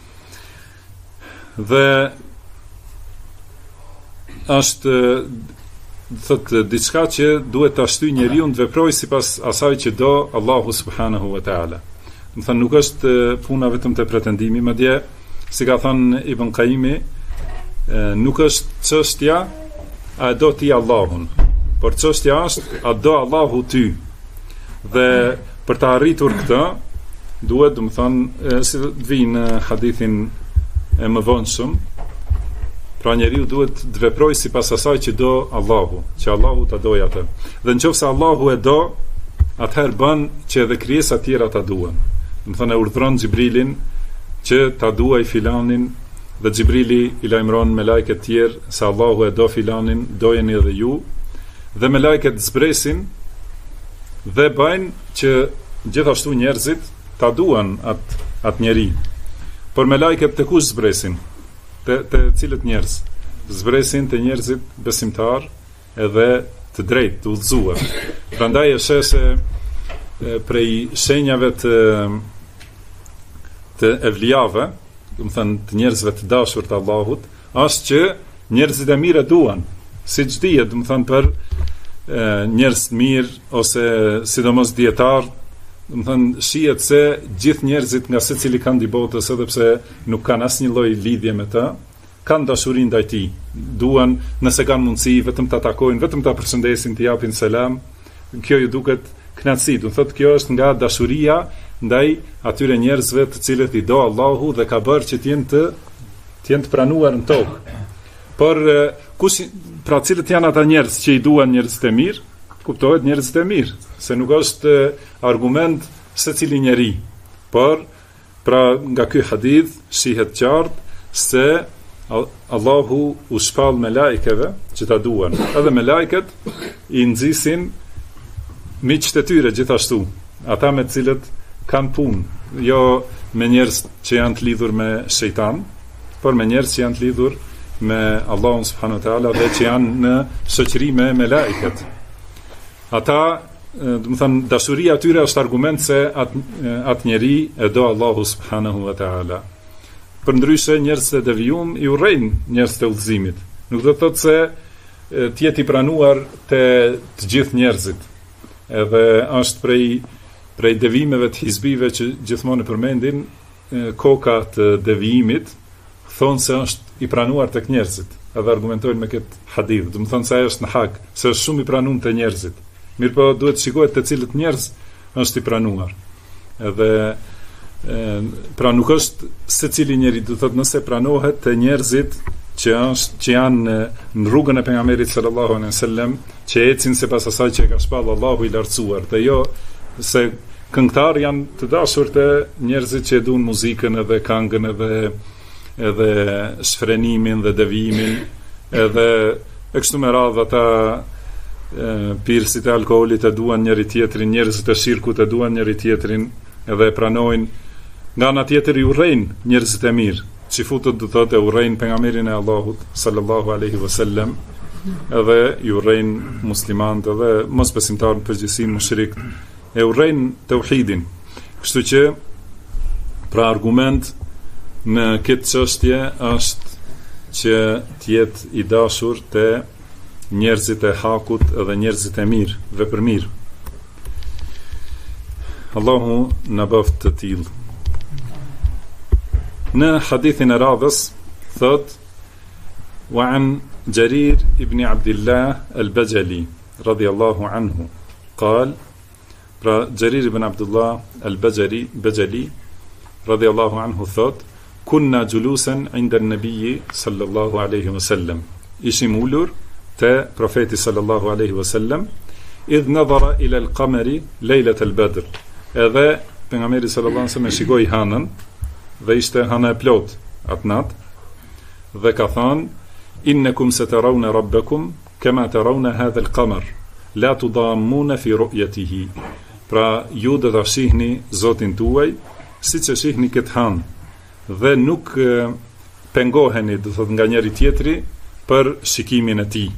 Dhe është thotë diçka që duhet ta shtyjë njeriu të veprojë sipas asaj që do Allahu subhanahu wa taala. Do të thonë nuk është puna vetëm te pretendimi, madje si ka thënë Ibn Qayyimi, nuk është çështja a do ti Allahun, por çështja është a do Allahu ty. Dhe për të arritur këtë duhet, do të thonë, si të vijë në hadithin e mëvonshëm, pra njeriu duhet të veprojë sipas asaj që do Allahu, që Allahu ta dojë atë. Dhe nëse Allahu e do, atëherë bën që edhe krijesa tjera ta duan. Do të thonë urdhron Xhibrilin që ta duaj filanin dhe Xhibrili i lajmëron me lajket tjerë se Allahu e do filanin, dojeni edhe ju, dhe me lajket zbresin dhe bëjnë që gjithashtu njerëzit ta duan atë njeri. Por me lajket të kush zbresin? Të cilët njerëz? Zbresin të njerëzit besimtar edhe të drejtë, të udhëzuar. Prandaj e shese prej shenjave të evlijave, do të thënë të njerëzve të dashur të Allahut, është që njerëzit e mirë duan, siç dihet, do të thënë për njerëz të mirë ose sidomos dietar, do të thënë shihet se gjithë njerëzit nga secili kanë di botës, edhe pse nuk kanë asnjë lloj lidhje me të, kanë dashuri ndaj tij. Duan, nëse kanë mundësi, vetëm ta takojnë, vetëm ta përshëndesin, t'i japin selam. Kjo ju duket kënaqësi. Do thotë kjo është nga dashuria ndaj atyre njerëzve të cilët i do Allahu dhe ka bërë që të jenë të pranuar në tokë. Por pra cilët janë ata njerëz që i duan njerëzit e mirë? Kuptohet njerëzit e mirë, se nuk është argument secili njeri. Por pra nga ky hadith shihet qartë se Allahu u shpall me lajkeve që ta duan. Edhe me lajket i nxisin miqtë e tyre gjithashtu, ata me të cilët kanë punë, jo me njerëz që janë të lidhur me shejtan, por me njerëz që janë të lidhur me Allahun subhanahu wa taala dhe që janë në shoqëri me lajket. Ata, do të thënë, dashuria e tyre është argument se atë njeri e do Allahu subhanahu wa taala. Përndryshe njerëzit e devijum i urrejnë njerëzit e udhëzimit. Nuk do të thotë se të jetë i pranuar te të gjithë njerëzit. Edhe është prej devimeve të hizbive që gjithmonë përmendin koka të devijimit, thonë se është i pranuar tek njerëzit. Edhe argumentojnë me këtë hadith, do të thonë se ajo është në hak, se është shumë i pranuar te njerëzit. Mirpo duhet të shikohet te cilët njerëz është i pranuar. Edhe pra nuk është secili njeri, do thotë nëse pranohet te njerëzit që janë në rrugën e pejgamberit sallallahu alaihi wasallam, që ecin sipas asaj që ka shpall Allahu i lartësuar, dhe jo se këngëtar janë të dashur te njerëzit që e duan muzikën edhe këngën edhe shfrenimin dhe devijimin, edhe e kështu me radhë ata pirësit e alkoolit e duan njëri tjetrin, njerëzit e shirkut e duan njëri tjetrin, edhe e pranojnë. Nga ana tjetër i urrejnë njerëzit e mirë, që futët do thotë e urrejnë pejgamberin e Allahut sallallahu alaihi wasallam, edhe i urrejnë muslimanët edhe mosbesimtarët në përgjithësi, mushrikët, e urrejnë tauhidin. Kështu që pra argument në këtë çështje është që të jetë i dashur te njerëzit e hakut edhe njerëzit e mirë, vepër mirë. Allahu na bëft të tillë. Në hadithin e radhës thot wa an Jarir ibn Abdullah al-Bajali radiyallahu anhu قال pra Jarir ibn Abdullah al-Bajali radiyallahu anhu thot kunna julusan inda an-nabiy sallallahu alaihi wasallam, ishim ulur te profeti sallallahu alaihi wasallam idh nadhara ila al-qamari lejlat al-Badr, edhe pejgamberi sallallahu alaihi wasallam shikoi hanën dhe ishte hana e plot atë natë, dhe ka thënë innakum satarawna rabbakum kama tarawna hadha al-qamar la tudammuna fi ru'yatihi, pra ju do ta shihni Zotin tuaj siç e shihni këtë hanë dhe nuk pengoheni, do thot, nga njëri tjetri për shikimin e tij.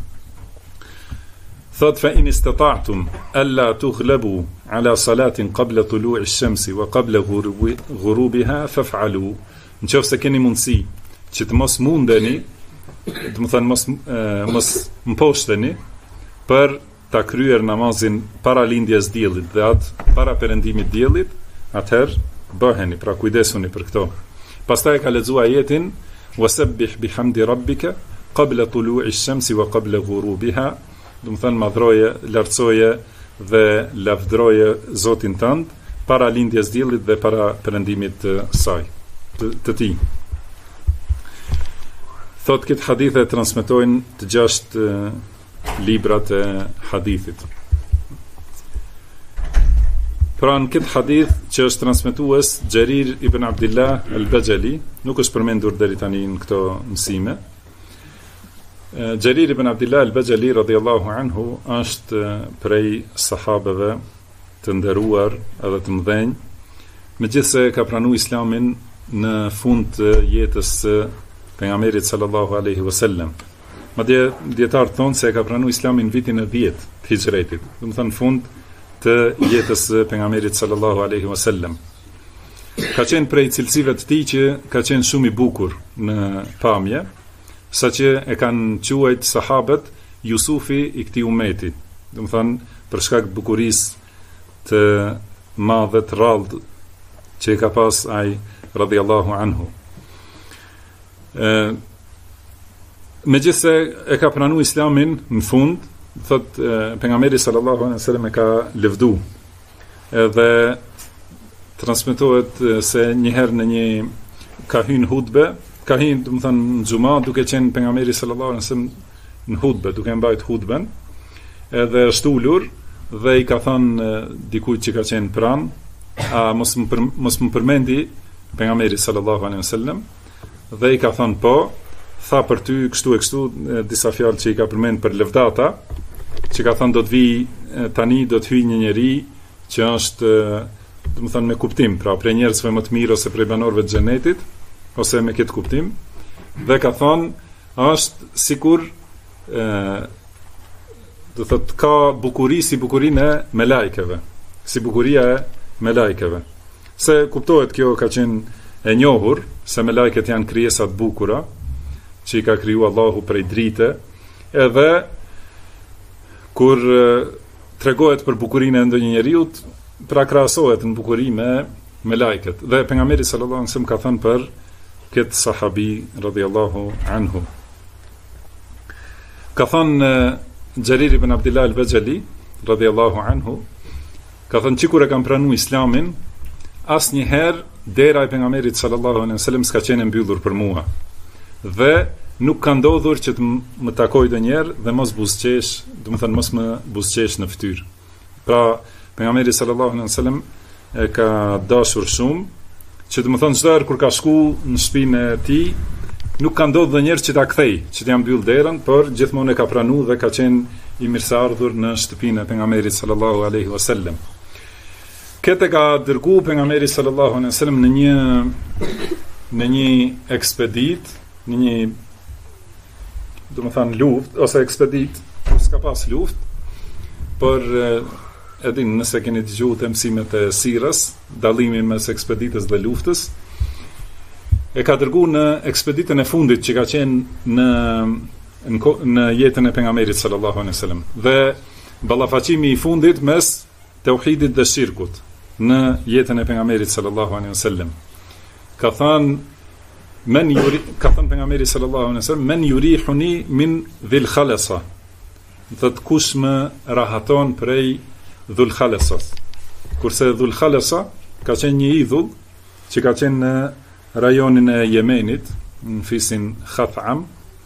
Thot fa in istata'tum alla tughlabu ala salatin qabla tulu'i ash-shamsi wa qabla ghurubiha faf'alu, nëse keni mundësi që të mos mundeni, do të thënë mos mposhteni për ta kryer namazin para lindjes diellit dhe atë para perëndimit diellit, atëherë bëheni, pra kujdesuni për këto. Pastaj ka lexuar ajetin wasabbih bihamdi rabbika qabla tulu'i ash-shamsi wa qabla ghurubiha, do të thënë madhroje, lartësoje dhe lavdroje Zotin tënd para lindjes diellit dhe para perëndimit të saj, të tij. Thot këtë hadith e transmetojnë të 6 librat e hadithit. Pra në këtë hadith që është transmetues Xherir ibn Abdullah al-Bajali, nuk është përmendur deri tani në këto mësime. Xherir ibn Abdullah al-Bajali radhiyallahu anhu është prej sahabeve të nderuar edhe të mëdhenj, megjithse ka pranuar Islamin në fund të jetës së pejgamberit sallallahu alaihi wasallam. Madje dietar thonë se ka pranuar Islamin vitin e 10 të hijretit, do të thënë fund të jetës së pejgamberit sallallahu alaihi wasallam. Ka qenë prej cilësive të tij që ka qenë shumë i bukur në pamje, saqë e kanë quajt sahabët Jusufi i këtij ummeti. Do të thënë për shkak të bukurisë të madhe të rrallë që ka pas ai radhiyallahu anhu. Megjithse e ka pranuar Islamin në fund, thot pejgamberi sallallahu alaihi wasallam e ka lëvdu. Edhe transmetohet se një herë në një ka hyrë hutbe, ka hyrë, do të thënë në xhuma, duke qenë pejgamberi sallallahu alaihi wasallam në hutbe, duke mbajtur hutben, edhe është ulur dhe i ka thënë dikujt që ka qenë pranë, a mos më përmendi pejgamberi sallallahu alaihi wasallam, dhe i ka thënë po, tha për ty kështu e kështu, disa fjalë që i ka përmend për lëvdata, që ka thënë do të vi tani, do të hyjë një njeri që është, do të thënë me kuptim, pra prej njerëzve më të mirë ose prej banorëve të xhenetit, ose me këtë kuptim, dhe ka thënë është sikur do të thotë ka bukuri si bukurinë e melajkeve, si bukuria e melajkeve. Se kuptohet kjo ka qenë e njohur se melajket janë krijesa të bukura që i ka kriju Allahu prej drite, edhe kur tregohet për bukurinë e ndonjë njeriu, pra krahasohet në bukuri me lajket. Dhe pejgamberi sallallahu alaihi wasallam ka thënë për këtë sahabi radhiyallahu anhu. Ka thënë Xherir ibn Abdullah al-Bajali radhiyallahu anhu, ka thënë që kur e kam pranuar Islamin, asnjëherë dera e pejgamberit sallallahu alaihi wasallam s'ka qenë mbyllur për mua. Dhe nuk ka ndodhur që të më takoj ndonjëherë dhe mos buzëqesh, do të thënë mos më buzëqesh në fytyrë. Pra, pejgamberi sallallahu alaihi wasallam e ka dashur shumë, që do të thënë çdo herë kur ka shku në shtëpinë e tij, nuk ka ndodhur ndonjëherë që ta kthej, që t'ia mbyll derën, por gjithmonë e ka pranuar dhe ka qenë i mirëseardhur në shtëpinë e pejgamberit sallallahu alaihi wasallam. Këtë ka dërguar pejgamberi sallallahu alaihi wasallam në një ekspedit, në një, do të thënë luftë ose ekspedit, s'ka pas luftë, por edhin nëse keni dëgjuar të mësimet e sirës, dallimin mes ekspeditës dhe luftës, e ka dërguar në ekspeditën e fundit që ka qenë në jetën e pejgamberit sallallahu alaihi wasallam. Dhe ballafaqimi i fundit mes tauhidit dhe shirkut në jetën e pejgamberit sallallahu alaihi wasallam. Ka thënë pejgamberi sallallahu alaihi wasallam, men yurihuni min dhil khalasa. Do të kush më rahaton prej dhul khalasas. Kurse dhul khalasa ka qenë një idhull që ka qenë në rajonin e Yemenit, në fisin Khatham,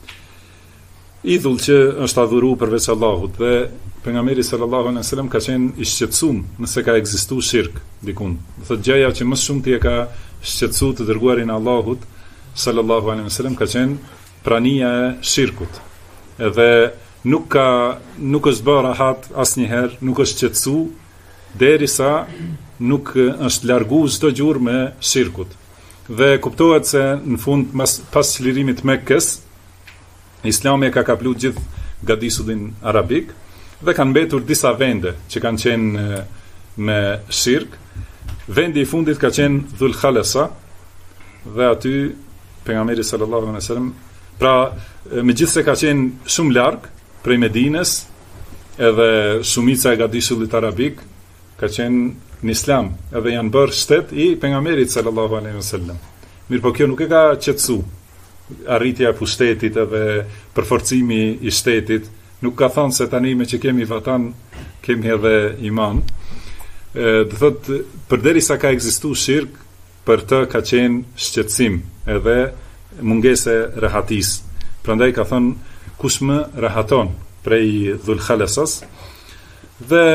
idhull që është adhuruar përveç Allahut, dhe pejgamberi sallallahu alaihi wasallam ka qenë i shqetësuar nëse ka ekzistuar shirk dikun. Do thotë gjëja që më shumë ti e ka shqetësuar të dërguarin e Allahut sallallahu alaihi wasallam ka qenë prania e shirkut. Edhe nuk është bërë rahat asnjëherë, nuk është qetësu derisa nuk është largu çdo gjurmë me shirkut. Dhe kuptohet se në fund pas çlirimit të Mekkës, Islami ka kapluar gjithë gadisullin arabik dhe kanë mbetur disa vende që kanë qenë me shirk. Vendi i fundit ka qenë Dhul Khalasa, dhe aty pejgamberi sallallahu alaihi wasallam, pra megjithse ka qenë shumë larg prej Medinës, edhe shumica e gadisullit arabik ka qenë në Islam, edhe janë bërë shtet i pejgamberit sallallahu alaihi wasallam. Mirë, po kjo nuk e ka qetësu arritja e pushtetit edhe përforcimi i shtetit, nuk ka thënë se tani me që kemi vatan kemi edhe iman. Do thotë, përderisa ka ekzistuar shirk, për të ka qenë shqetësim edhe mungese rehatis. Prandaj ka thënë kush më rehaton prej Dhul Khalasas. Dhe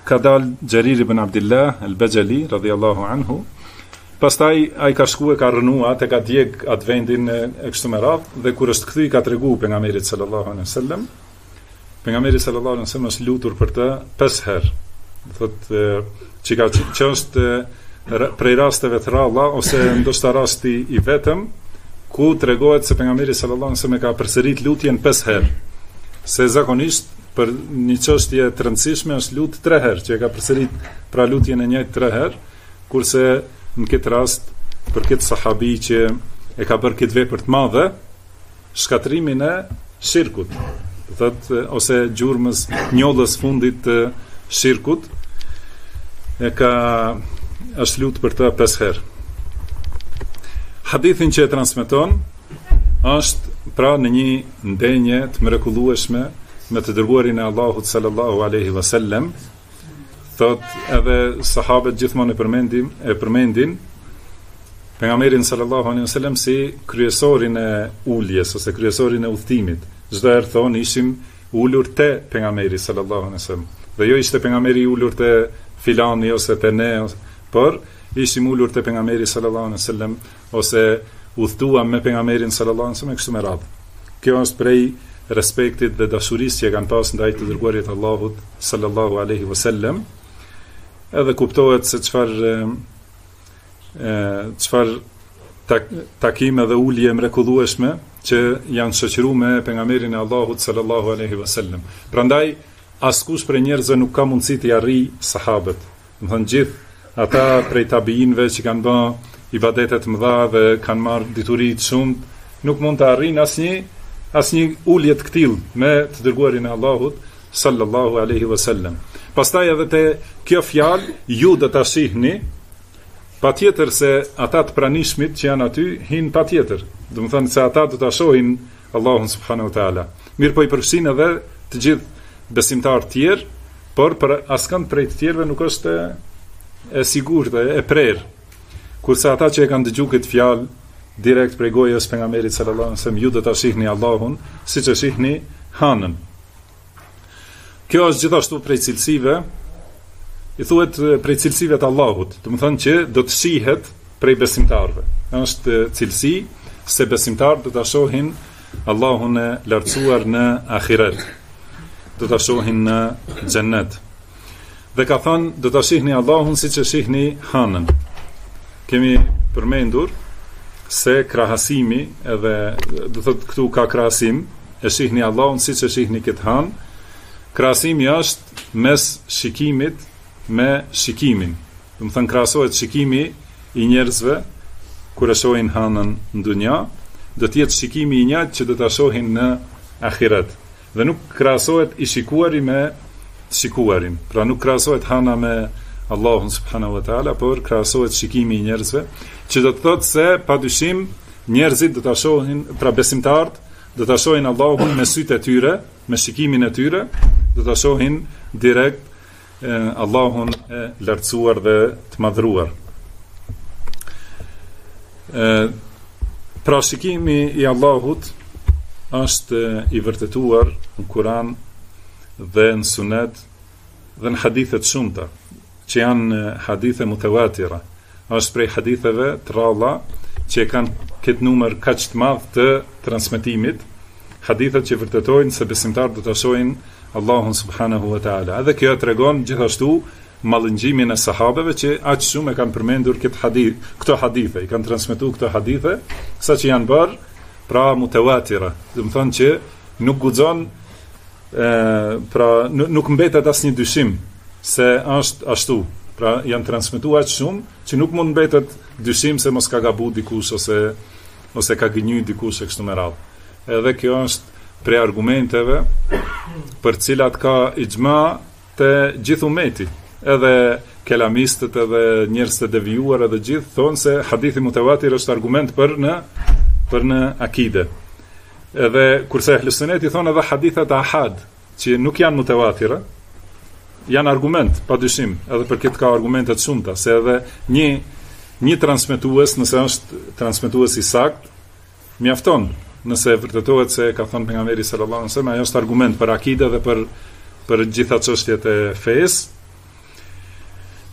ka dal Xherir ibn Abdullah al-Bajali radhiyallahu anhu. Pastaj ai ka shkuar, ka rënua, ka djeg atë vendin e kështu me radhë, dhe kur është kthy ka tregu pejgamberit sallallahu alaihi wasallam. Pejgamberi sallallahu alaihi wasallam është lutur për të 5 herë. Thotë që është prej rasteve të ralla, ose ndoshta rasti i vetëm ku tregohet se pejgamberi sallallahu alaihi wasallam ka përsërit lutjen 5 herë. Se zakonisht për një çështje të rëndësishme është lut 3 herë, që e ka përsërit pra lutjen e njëjtë 3 herë, kurse në këtë rast për këtë sahabi që e ka bërë këtë vepër të madhe, shkatrimin e shirkut, thotë, ose gjurmës njollës fundit të shirkut, është lutë për të 5 herë. Hadithin që e transmeton është pra në një ndenje të mrekullueshme me të dërguarin e Allahut sallallahu alaihi wasallam. Thot edhe sahabët gjithmonë e përmendin pejgamberin sallallahu alaihi wasallam si kryesorin e uljes ose kryesorin e udhëtimit. Çdo herë thonë ishim ulur te pejgamberi sallallahu alaihi wasallam. Dhe jo ishte pejgamberi ulur te filani ose te ne, por ishim ulur te pejgamberi sallallahu alaihi wasallam ose udhëtuam me pejgamberin sallallahu alaihi wasallam kështu me radhë. Kjo është prej respektit dhe dashurisë që kanë pas ndaj të dërguarit të Allahut sallallahu alaihi wasallam. Edhe kuptohet se çfarë takime dhe ulje mrekullueshme që janë shoqëruar me pejgamberin e Allahut sallallahu alaihi wasallam. Prandaj askush prej njerëzve nuk ka mundësi të arrijë sahabët. Do të thonë gjithë ata prej tabiinëve që kanë bërë ibadete të mëdha dhe kanë marrë dituri të shumtë, nuk mund të arrijnë asnjë ulje të tillë me të dërguarin e Allahut sallallahu alaihi wasallam. Pastaj edhe te kjo fjalë ju do ta shihni, patjetër se ata të pranishmit që janë aty hin patjetër. Do të thonë se ata do ta shohin Allahun subhanahu wa taala. Mirë po i përfshin edhe të gjithë besimtarë të tjerë, por për askënd prej të tjerëve nuk është e sigurt dhe e prerë. Kurse ata që e kanë dëgjuar këtë fjalë direkt prej gojës pejgamberit sallallahu alaihi wasallam, ju do ta shihni Allahun siç e shihni hanën. Kjo është gjithashtu prej cilësive, i thuhet prej cilësive të Allahut, do të thonë që do të shihet prej besimtarëve. Është cilësi se besimtarët do ta shohin Allahun e lartësuar në ahiret. Do ta shohin në xhennet. Dhe ka thënë do ta shihni Allahun siç e shihni hanën. Kemi përmendur se krahasimi, edhe do thotë këtu ka krahasim, e shihni Allahun siç e shihni këtë hanë. Krahasimi është mes shikimit me shikimin. Do të thënë krahasohet shikimi i njerëzve kur e shohin hanën në dunja, do të jetë shikimi i njëjtë që do ta shohin në ahiret. Dhe nuk krahasohet i shikuari me të shikuarin. Pra nuk krahasohet hana me Allahun subhanahu wa taala, por krahasohet shikimi i njerëzve, që do të thotë se padyshim njerëzit do ta shohin, pra besimtarët do ta shohin Allahun me sytë e tyre, me shikimin e tyre, do ta shohin direkt Allahun e lartësuar dhe të madhruar. Pra shikimi i Allahut është i vërtetuar në Kur'an dhe në Sunet dhe në hadithe të shumta, që janë hadithe mutawatira. Është prej haditheve të ralla që kanë këtë numër kaq të madh të transmetimit, hadithet që vërtetojnë se besimtarët do ta shohin Allahun subhanahu wa taala. Edhe kjo tregon gjithashtu mallëngjimin e sahabeve që aq shumë e kanë përmendur këto hadithe, i kanë transmetuar këto hadithe, saqë janë bërë pra mutawatira. Do të thonë që nuk guxon, pra nuk mbetet asnjë dyshim se është ashtu. Pra janë transmetuar aq shumë që nuk mund mbetet dyshim se mos ka gabu dikush ose ka gënjy dikush e kështu me radhë. Edhe kjo është prej argumenteve për cilat ka ixhma të gjithë ummeti. Edhe kelamistët, edhe njerëzit e devijuar, edhe gjithë thonë se hadithi mutawatir është argument për në akide. Edhe kurse Ahlus Sunneti thonë edhe hadithet ahad që nuk janë mutawatira, janë argument, padyshim, edhe për këtë ka argumente të shumta, se edhe një transmetues, nëse është transmetues i sakt, mjafton, nëse vërtetohet se ka thënë pejgamberi sallallahu alajhi wasallam, ajo është argument për akide dhe për gjitha çështjet e fesë.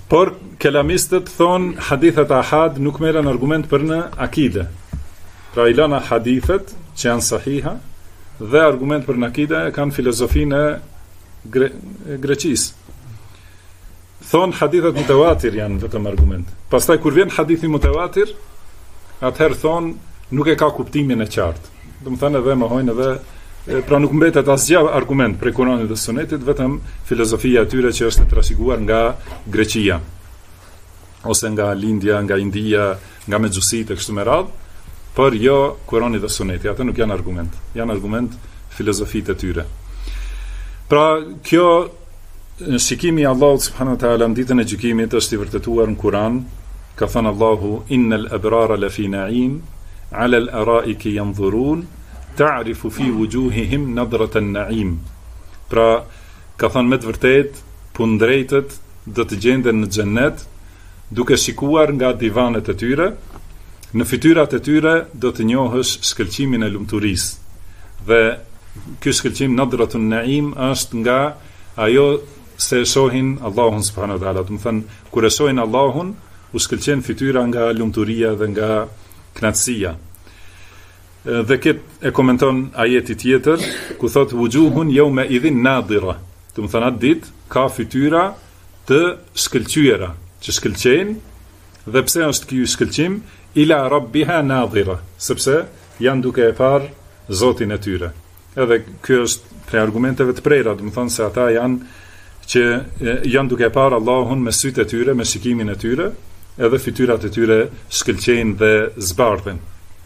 Por kelamistët thonë hadithet ahad nuk merren argument për në akide. Pra i lëna hadithet që janë sahiha dhe argument për në akide kanë filozofinë e Greqisë. Thonë hadithet mutawatir janë vetëm argument. Pastaj kur vjen hadithi mutawatir, atëherë thonë nuk e ka kuptimin e qartë. Domethënë edhe mohojnë edhe pra nuk mbetet asgjë argument për Kur'anit dhe Sunetit, vetëm filozofia e tyre që është e trashëguar nga Greqia ose nga lindja, nga India, nga Mexhusit e kështu me radhë, por jo Kur'ani dhe Suneti. Ato nuk janë argument. Janë argument filozofitë e tyre. Pra kjo shikimi i Allahut subhanahu wa taala në ditën e gjykimit është i vërtetuar në Kur'an. Ka thënë Allahu innal abrara lafi na'im ala al-ara'iki yanzurun ta'rifu fi wujuhihim nadrat an-na'im. Pra ka thënë me të vërtet pundrejtët do të gjenden në xhennet duke shikuar nga divanet e tyre, në fytyrat e tyre do të njohësh shkëlqimin e lumturisë. Dhe ky shkëlqim nadratun na'im është nga ajo se shohin Allahun subhanahu wa taala. Do të thënë kur e shohin Allahun, u shkëlqen fytyra nga lumturia dhe nga knatësia. Dhe këtë e komenton ajeti tjetër, ku thot wujuhun yawma idhin nadira. Do të thënë atë ditë ka fytyra të shkëlqyera, që shkëlqejnë, dhe pse është ky shkëlqim? Ila rabbiha nadira, sepse janë duke e parë Zotin e tyre. Edhe ky është prej argumenteve të prera, do të thënë se ata janë duke e parë Allahun me sytë e tyre, me shikimin e tyre, edhe fytyrat e tyre shkëlqejnë dhe zbardhen.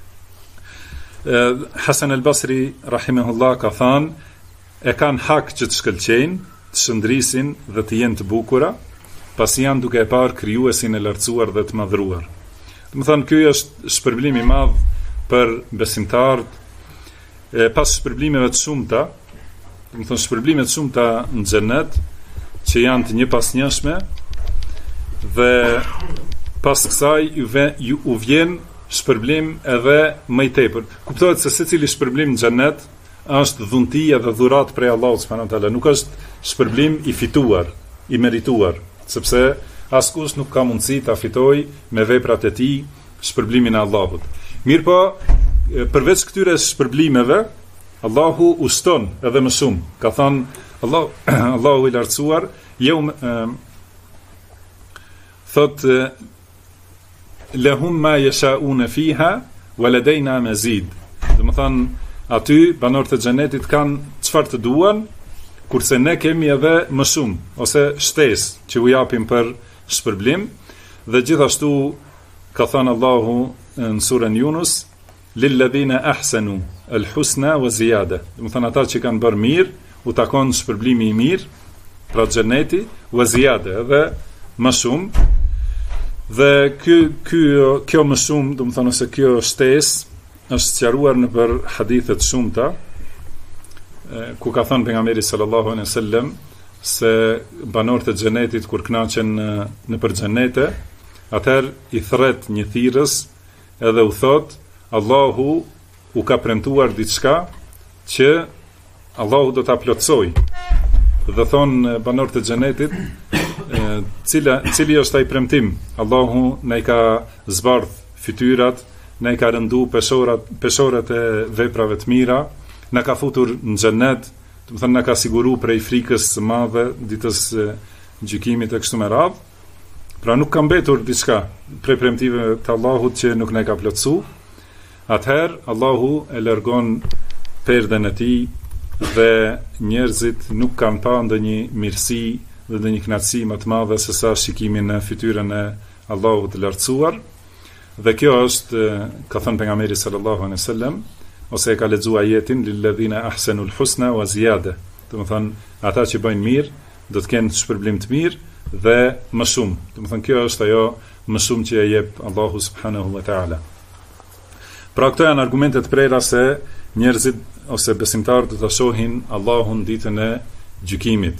Hasan al-Basri rahimahullah ka thënë, e kanë hak që të shkëlqejnë, të shëndrisin dhe të jenë të bukura, pasi janë duke e parë krijuesin e lartësuar dhe të madhruar. Do të thënë ky është shpërblim i madh për besimtarët, pas shpërblimeve të shumta, do të thënë shpërblime të shumta në xhenet që janë të njëpasnjëshme, dhe pas kësaj u vjen shpërblim edhe më i tepër. Kuptohet se secili shpërblim në xhenet është dhuntia dhe dhuratë prej Allahut subhanahu wa taala, nuk është shpërblim i fituar, i merituar, sepse askush nuk ka mundësi ta fitojë me veprat e tij shpërblimin e Allahut. Mirpo, përveç këtyre shpërblimeve, Allahu uston edhe më shumë. Ka thënë Allahu i lartësuar, thot lahum ma yasha'un fiha wa ladayna mazid. Do të thënë aty banorët e xhenetit kanë çfarë të duan, kurse ne kemi edhe më shumë ose shtesë që u japim për shpërblim. Dhe gjithashtu ka thënë Allahu në surën Yunus, lilladhina ahsanu al-husna wa ziyada. Do të thënë ata që kanë bërë mirë, u takon shpërblimi i mirë, pra xheneti, wa ziyada, edhe më shumë. Dhe kjo më shumë, do të thonë se kjo shtesë është sqaruar në për hadithet shumëta, ku ka thënë pejgamberi sallallahu alaihi wasallam se banorët e xhenetit kur kënaqen në për xhenete, atëherë i thret një thirrës edhe u thot Allahu u ka premtuar diçka që Allahu do ta plotësoj. Dhe thonë banorët e xhenetit, cili është ai premtim? Allahu na i ka zbardh fytyrat, na i ka rëndu peshorët e veprave të mira, na ka futur në xhenet, do të thënë na ka siguru prej frikës së madhe ditës gjykimit e kështu me radhë. Pra nuk ka mbetur diçka prej premtimeve të Allahut që nuk na ka plotësu. Atëherë Allahu e largon perden e tij dhe njerëzit nuk kanë pa ndonjë mirësi dhe ndonjë kënaqësi më të madhe se sa shikimin në fytyrën e Allahut të lartësuar. Dhe kjo është, ka thënë pejgamberi sallallahu alaihi wasallam, ose e ka lexuar ajetin lilladhina ahsanul husna wa ziyada. Do të thënë ata që bëjnë mirë do të kenë shpërblim të mirë dhe më shumë. Do të thënë kjo është ajo më shumë që e jep Allahu subhanahu wa taala. Pra këto janë argumente të prera se njerëzit ose besimtarët do ta shohin Allahun ditën e gjykimit.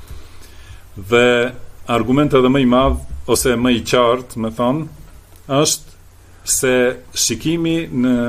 Dhe argumenti edhe më i madh ose më i qartë, më thon, është se shikimi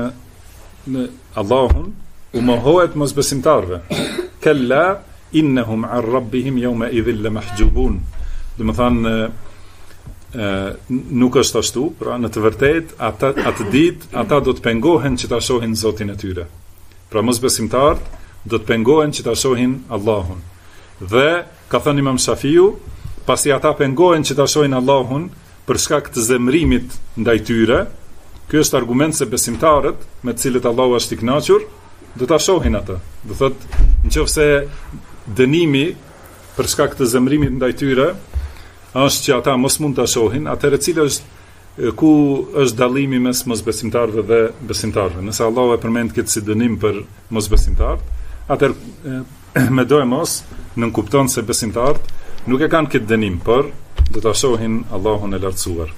në Allahun u mohohet mosbesimtarve. Kalla innahum an rabbihim yawma idhil lamahjubun. Do të thon nuk është ashtu, pra në të vërtetë atë ditë ata do të pengohen që ta shohin Zotin e tyre. Pra mosbesimtarët do të pengohen që ta shohin Allahun. Dhe ka thënë Imam Shafiu, pasi ata pengohen që ta shohin Allahun për shkak të zemrimit ndaj tyre, ky është argument se besimtarët me të cilët Allahu është i kënaqur do ta shohin atë. Do thotë, nëse dënimi për shkak të zemrimit ndaj tyre është që ata mos mund ta shohin, atëherë ku është dallimi mes mosbesimtarëve dhe besimtarëve? Nëse Allahu e përmend këtë si dënim për mosbesimtarët, atëherë me do e mos nënkupton se besimtarët nuk e kanë këtë dënim, por do ta shohin Allahun e lartësuar.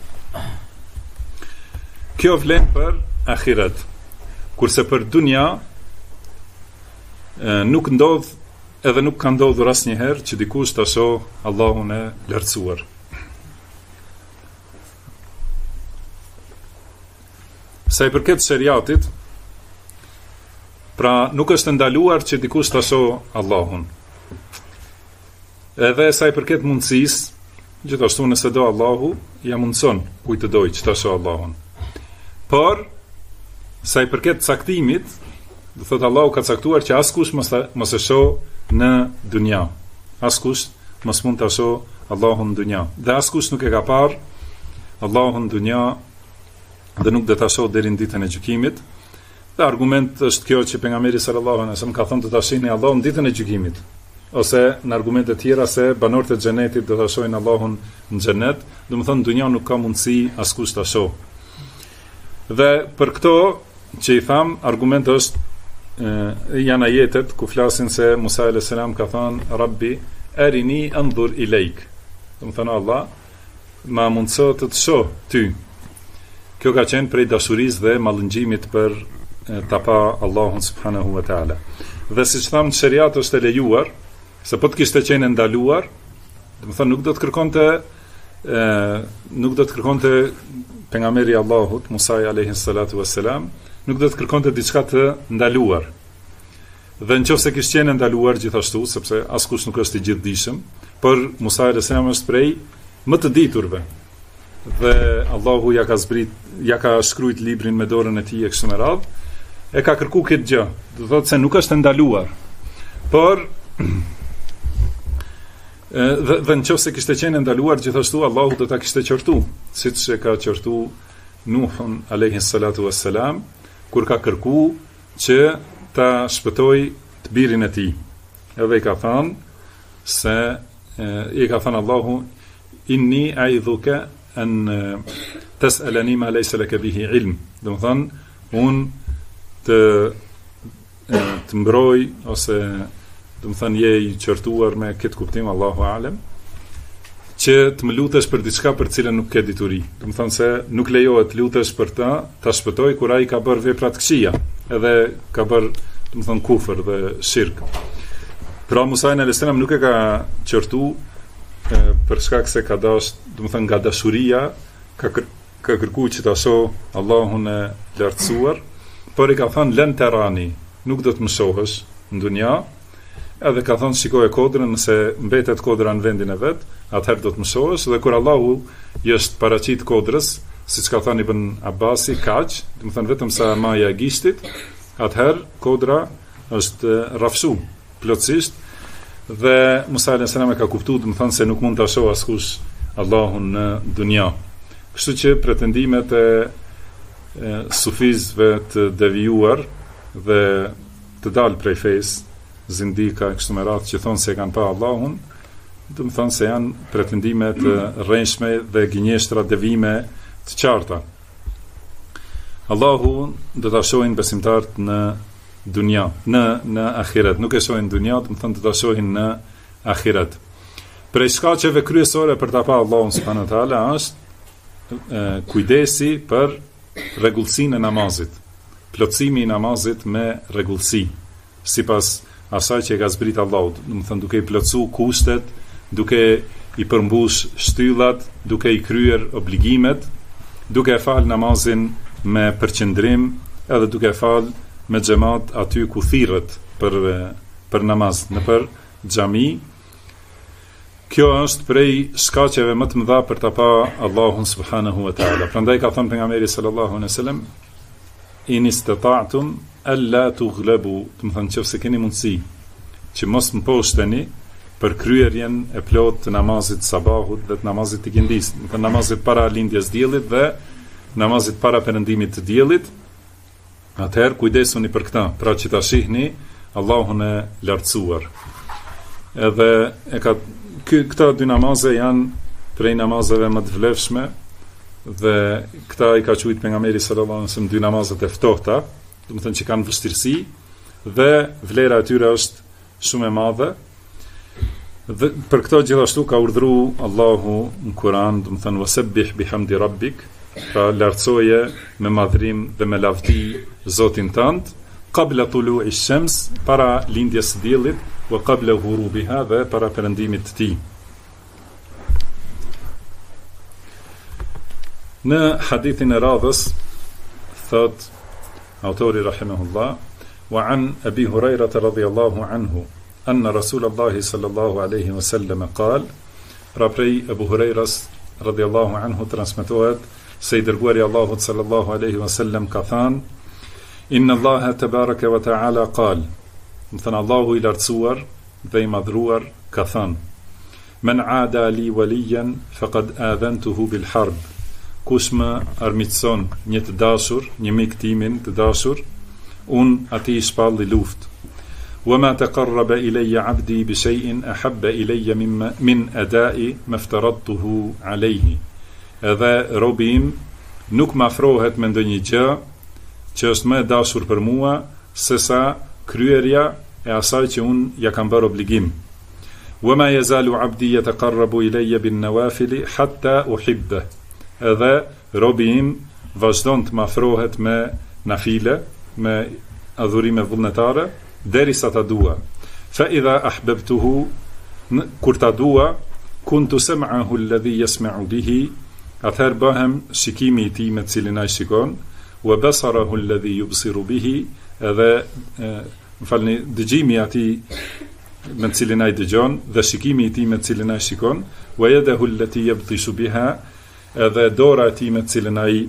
Kjo vlen për ahiret, kurse për dunja nuk ndodh edhe nuk ka ndodhur asnjëherë që dikush ta shoh Allahun e lartësuar. Sa i përket shariatit, pra nuk është ndaluar që dikush ta shoh Allahun. Edhe sa i përket mundësisë, gjithashtu nëse do Allahu, ja mundson kujt të dojë që ta shoh Allahun. Por sa i përket caktimit, do thotë Allahu ka caktuar që askush mos e shoh në dunja. Askush mos mund ta shoh Allahun në dunja. Dhe askush nuk e ka parë Allahun në dunja dhe nuk do ta shoh deri në ditën e gjykimit. Dhe argument është kjo që pejgamberi sallallahu alajhi wasallam ka thënë të ta shihni Allahun në ditën e gjykimit. Ose në argumente tjera se banorët e xhenetit do ta shohin Allahun në xhenet, domethënë në dunja nuk ka mundësi askush ta shoh. Dhe për këto që i tham, argument është janë ajetet ku flasin se Musa alayhis salam ka thënë Rabbi arini anzur ilejk. Domethënë Allah ma mundso të shoh ty. Kjo ka qenë prej dashurisë dhe mallëngjimit për ta pa Allahun subhanahu wa taala. Dhe siç tham, sheria është e lejuar, se po të kishte qenë ndaluar, domethënë nuk do të kërkonte pejgamberi Allahut Musa alayhi salatu wassalam, nuk do të kërkonte diçka të ndaluar. Dhe nëse kishte qenë ndaluar gjithashtu, sepse askush nuk është i gjithdijshëm, por Musa alayhi salam është prej më të diturve. Dhe Allahu ja ka shkruajt librin me dorën e tij e kështu me radhë, e ka kërkuar këtë gjë. Do thotë se nuk është ndaluar. Por dhe nëse kishte qenë ndaluar gjithashtu, Allahu do ta kishte qortu, siç e ka qortu Nuhun alayhi salatu wassalam, kur ka kërkuar që ta shpëtoi të birin e tij. Edhe i ka thënë Allahu inni a'idhuka an tas'alani ma laysa laka bihi ilm. Do të thonë unë të mbroj ose do të thonë je i qortuar me këtë kuptim, Allahu alem, që të më lutesh për diçka për cilën nuk ke dituri. Do të thonë se nuk lejohet lutesh për ta shpëtoj kur ai ka bërë vepra të këqija, edhe ka bërë, do të thonë, kufër dhe shirk. Pra Musa alayhis salam nuk e ka qortu për shkak se ka dash, do të thonë, nga dashuria ka kërkuar që ta shoh Allahun e lartësuar, por i ka thënë len terani, nuk do të më shohësh në dunja. Edhe ka thënë shikoj kodrën, nëse mbetet kodra në vendin e vet, atëherë do të më shohësh. Dhe kur Allahu i është paraqit kodrës, siç ka thënë Ibn Abbasi, kaq, do të thonë vetëm sa maja e gishtit, atëherë kodra është rrafshu plotësisht. Dhe Musa alayhis salam e ka kuptuar, do të thonë se nuk mund ta shoh askush Allahun në dunja. Kështu që pretendimet e sufizëve të devijuar dhe të dalë prej fesë, zindika kështu me radhë, që thonë se kanë pa Allahun, do të thonë se janë pretendime të rrënjshme dhe gënjeshtra, devime të qarta. Allahu do ta shohin besimtarët në dunja, në ahiret, nuk e shohin në dunja, do të thonë do ta shohin në ahiret. Prej shkaqeve kryesore për ta pa Allahun subhanahu wa taala është kujdesi për rregullsinë e namazit, plotësimi i namazit me rregullsi, sipas asaj që e ka zbrit Allahu, do të thonë duke i plotësuar kushtet, duke i përmbush shtyllat, duke i kryer obligimet, duke e fal namazin me përqendrim, edhe duke e fal me xhamat aty ku thirret për namaz, në për xhami. Kjo është prej shkaqeve më të mëdha për ta pa Allahun subhanahu wa taala. Prandaj ka thënë pejgamberi sallallahu alaihi wasallam, in istata'tum alla tughlabu, do të thonë nëse keni mundësi që mos mposhteni për kryerjen e plot të namazit sabahut dhe të namazit të ikindis, do të thonë namazit para lindjes diellit dhe namazit para perëndimit të diellit. Atëherë kujdesuni për këtë, pra që ta shihni Allahun e lartësuar. Edhe këta dy namaze janë prej namazeve më të vlefshme dhe këta i ka quajtur pejgamberi sallallahu alajhi wasallam dy namazet e ftohta, do të thënë që kanë vështirësi dhe vlera e tyre është shumë e madhe. Dhe për këto gjithashtu ka urdhëruar Allahu në Kur'an, do të thënë wasabbih bihamdi rabbik, pra lartësoje me madhrim dhe me lavdi Zotin tënd, qabla tulu'i shams, para lindjes së diellit, wa qabla ghurubiha, dhe para perëndimit të tij. Në hadithin e radhës thot autori rahimahullah, wa an Abi Hurairah radhiyallahu anhu anna Rasulullah sallallahu alaihi wasallam qal, pra prej Abu Hurairas radhiyallahu anhu transmetohet se i dërguari Allahut sallallahu alaihi wasallam ka thënë, inna Allaha tabaraka wa ta'ala qal, më thënë Allahu i lartësuar dhe i madhruar ka thënë, men aada li waliyan faqad adhantuhu bil harb, kush më armiqson një të dashur, një mik timin të dashur, un atij shpalli luftë. وما تقرب إلي عبدي بشيء أحب إلي من أداء ما افترضته عليه. Edhe robi im nuk më afrohet me ndonjë gjë që është më e dashur për mua sesa kryerja e asaj që unë ja kam bërë obligim. وما يزال عبدي يتقرب إلي بالنوافل حتى أحبه. Edhe robi im vazhdon të më afrohet me nafile, me adhurime vullnetare, derisa ta dua. Fa idha ahbabtuhu, kur ta dua, kuntu sam'ahu alladhi yasma'u bihi, atëherë bëhem shikimi i tij me të cilin ai shikon, wa basarahu alladhi yubsiru bihi, edhe dëgjimi i atij me të cilin ai dëgjon, dhe shikimi i tij me të cilin ai shikon, wa yadahu allati yabtishu biha, edhe dora e tij me të cilin ai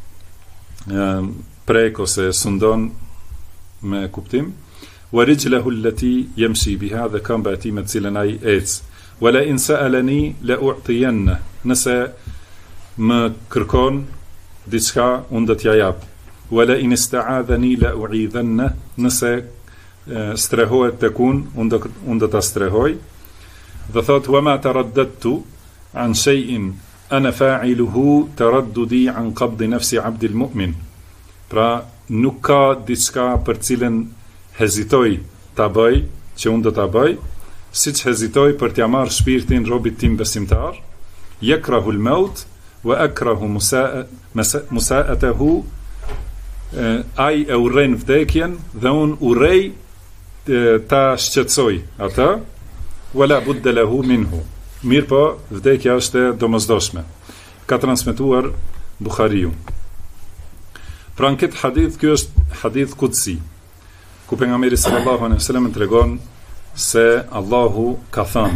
prek ose sundon me kuptim, wa rijluhu allati yamshi biha, dhe këmba e tij me të cilën ai ec. Wala in sa'alani la u'tiyanna, nëse më kërkon diçka unë do t'ja jap. Wala in ista'adhani la u'idhanna, nëse strehohet tek unë do ta strehoj. Dhe thot wa ma taraddadtu an shay'in ana fa'iluhu taraddudi an qabd nafsi 'abd al-mu'min. Pra nuk ka diçka për cilën hezitoj ta bëj, që unë do ta bëj, siç hezitoj për t'ja marrë shpirtin robit tim besimtar, yakrahu al-maut wa akrahu musa'atahu, ai e urren vdekjen dhe unë urrej ta shqetësoj atë, wala budda lahu minhu. Mirë po, vdekja është e domosdoshme. Ka transmetuar Buhariu. Pra në këtë hadith, kjo është hadith kudsi, ku pejgamberi sallallahu alaihi wasallam tregon se Allahu ka thënë.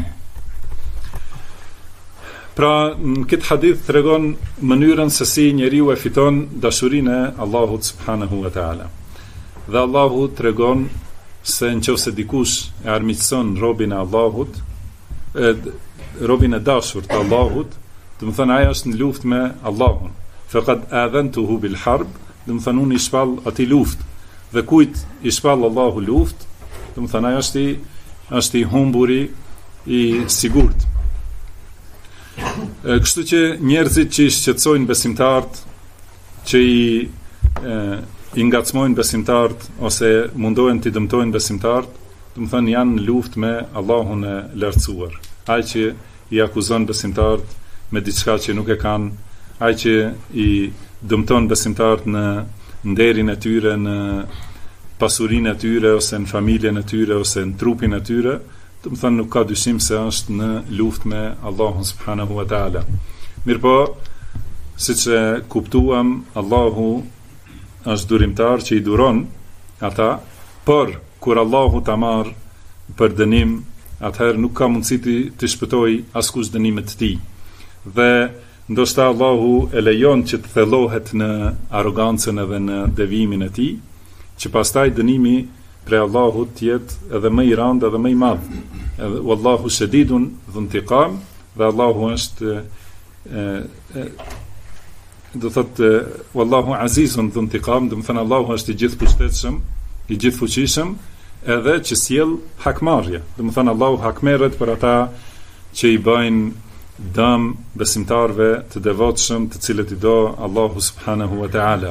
Pra në këtë hadith tregon mënyrën se si njeriu e fiton dashurinë e Allahut subhanahu wa taala. Dhe Allahu tregon se nëse dikush e armiqson robin e Allahut, robin e dashur të Allahut, do të thonë ai është në luftë me Allahun. Faqad adhantuhu bil harb, do të thonë unë i shpall atij luftë. Dhe kujt i shpall Allahu luftë, do të thonë ai është i humburi, i sigurt. Kështu që njerëzit që i shqetësojnë besimtarët, që i ngacmojnë besimtarët ose mundohen të dëmtojnë besimtarët, do të thonë janë në luftë me Allahun e lartësuar. Ai që i akuzon besimtarët me diçka që nuk e kanë, ai që i dëmton besimtarët në nderin e tyre, në pasurinë e tyre, ose në familjen e tyre, ose në trupin e tyre, do të thonë nuk ka dyshim se është në luftë me Allahun subhanahu wa taala. Mirpo, siç e kuptuam, Allahu është durimtar që i duron ata, por kur Allahu ta marr për dënim atëherë nuk ka mundësi të shpëtoj askush dënimet të tij. Dhe ndoshta Allahu e lejon që të thellohet në arrogancën edhe në devimin e tij, që pastaj dënimi prej Allahut të jetë edhe më i rëndë edhe më i madh. Wallahu shadidun dhuntiqam, dhe Allahu është do thotë wallahu azizun dhuntiqam, do të thënë Allahu është i gjithëpushtetshëm, i gjithfuqishëm, edhe që sjell hakmarrje. Do të thënë Allahu hakmerret për ata që i bëjnë dëm besimtarve të devotshëm, të cilët i do Allahu subhanahu wa ta'ala.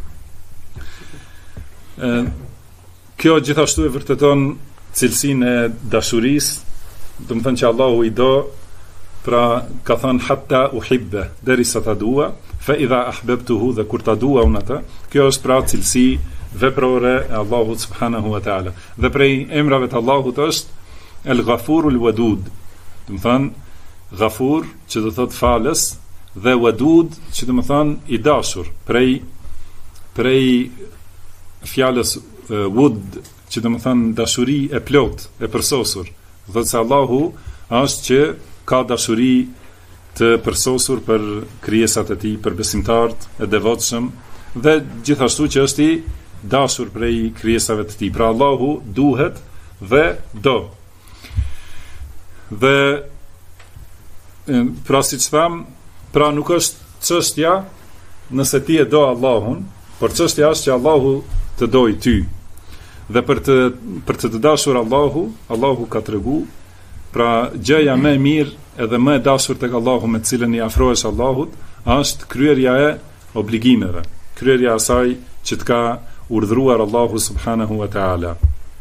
Kjo gjithashtu e vërteton cilësinë e dashurisë, do të thënë që Allahu i do, pra ka thënë hatta uhibbe, derisa ta dua, fa idha ahbabtuhu, dhe kur ta dua unë atë. Kjo është pra cilësi veprore e Allahut subhanahu wa ta'ala. Dhe prej emrave të Allahut është el-Ghafurul Wadud, do të thënë Ghafur, që do thot falës, dhe Wadud, që do thon i dashur, prej fjalës wud, që do thon dashuri e plot, e përsosur. Do thot se Allahu është që ka dashuri të përsosur për krijesat e tij, për besimtarët e devotshëm, dhe gjithashtu që është i dashur prej krijesave të tij. Pra Allahu duhet dhe do. Dhe pra si që tham, pra nuk është çështja nëse ti e do Allahun, por çështja është që Allahu të doj ty. Dhe për të dashur Allahu ka tregu, pra gjëja më e mirë edhe më e dashur tek Allahu me të cilën i afrohesh Allahut, është kryerja e obligimeve, kryerja e asaj që të ka urdhëruar Allahu subhanahu wa ta'ala.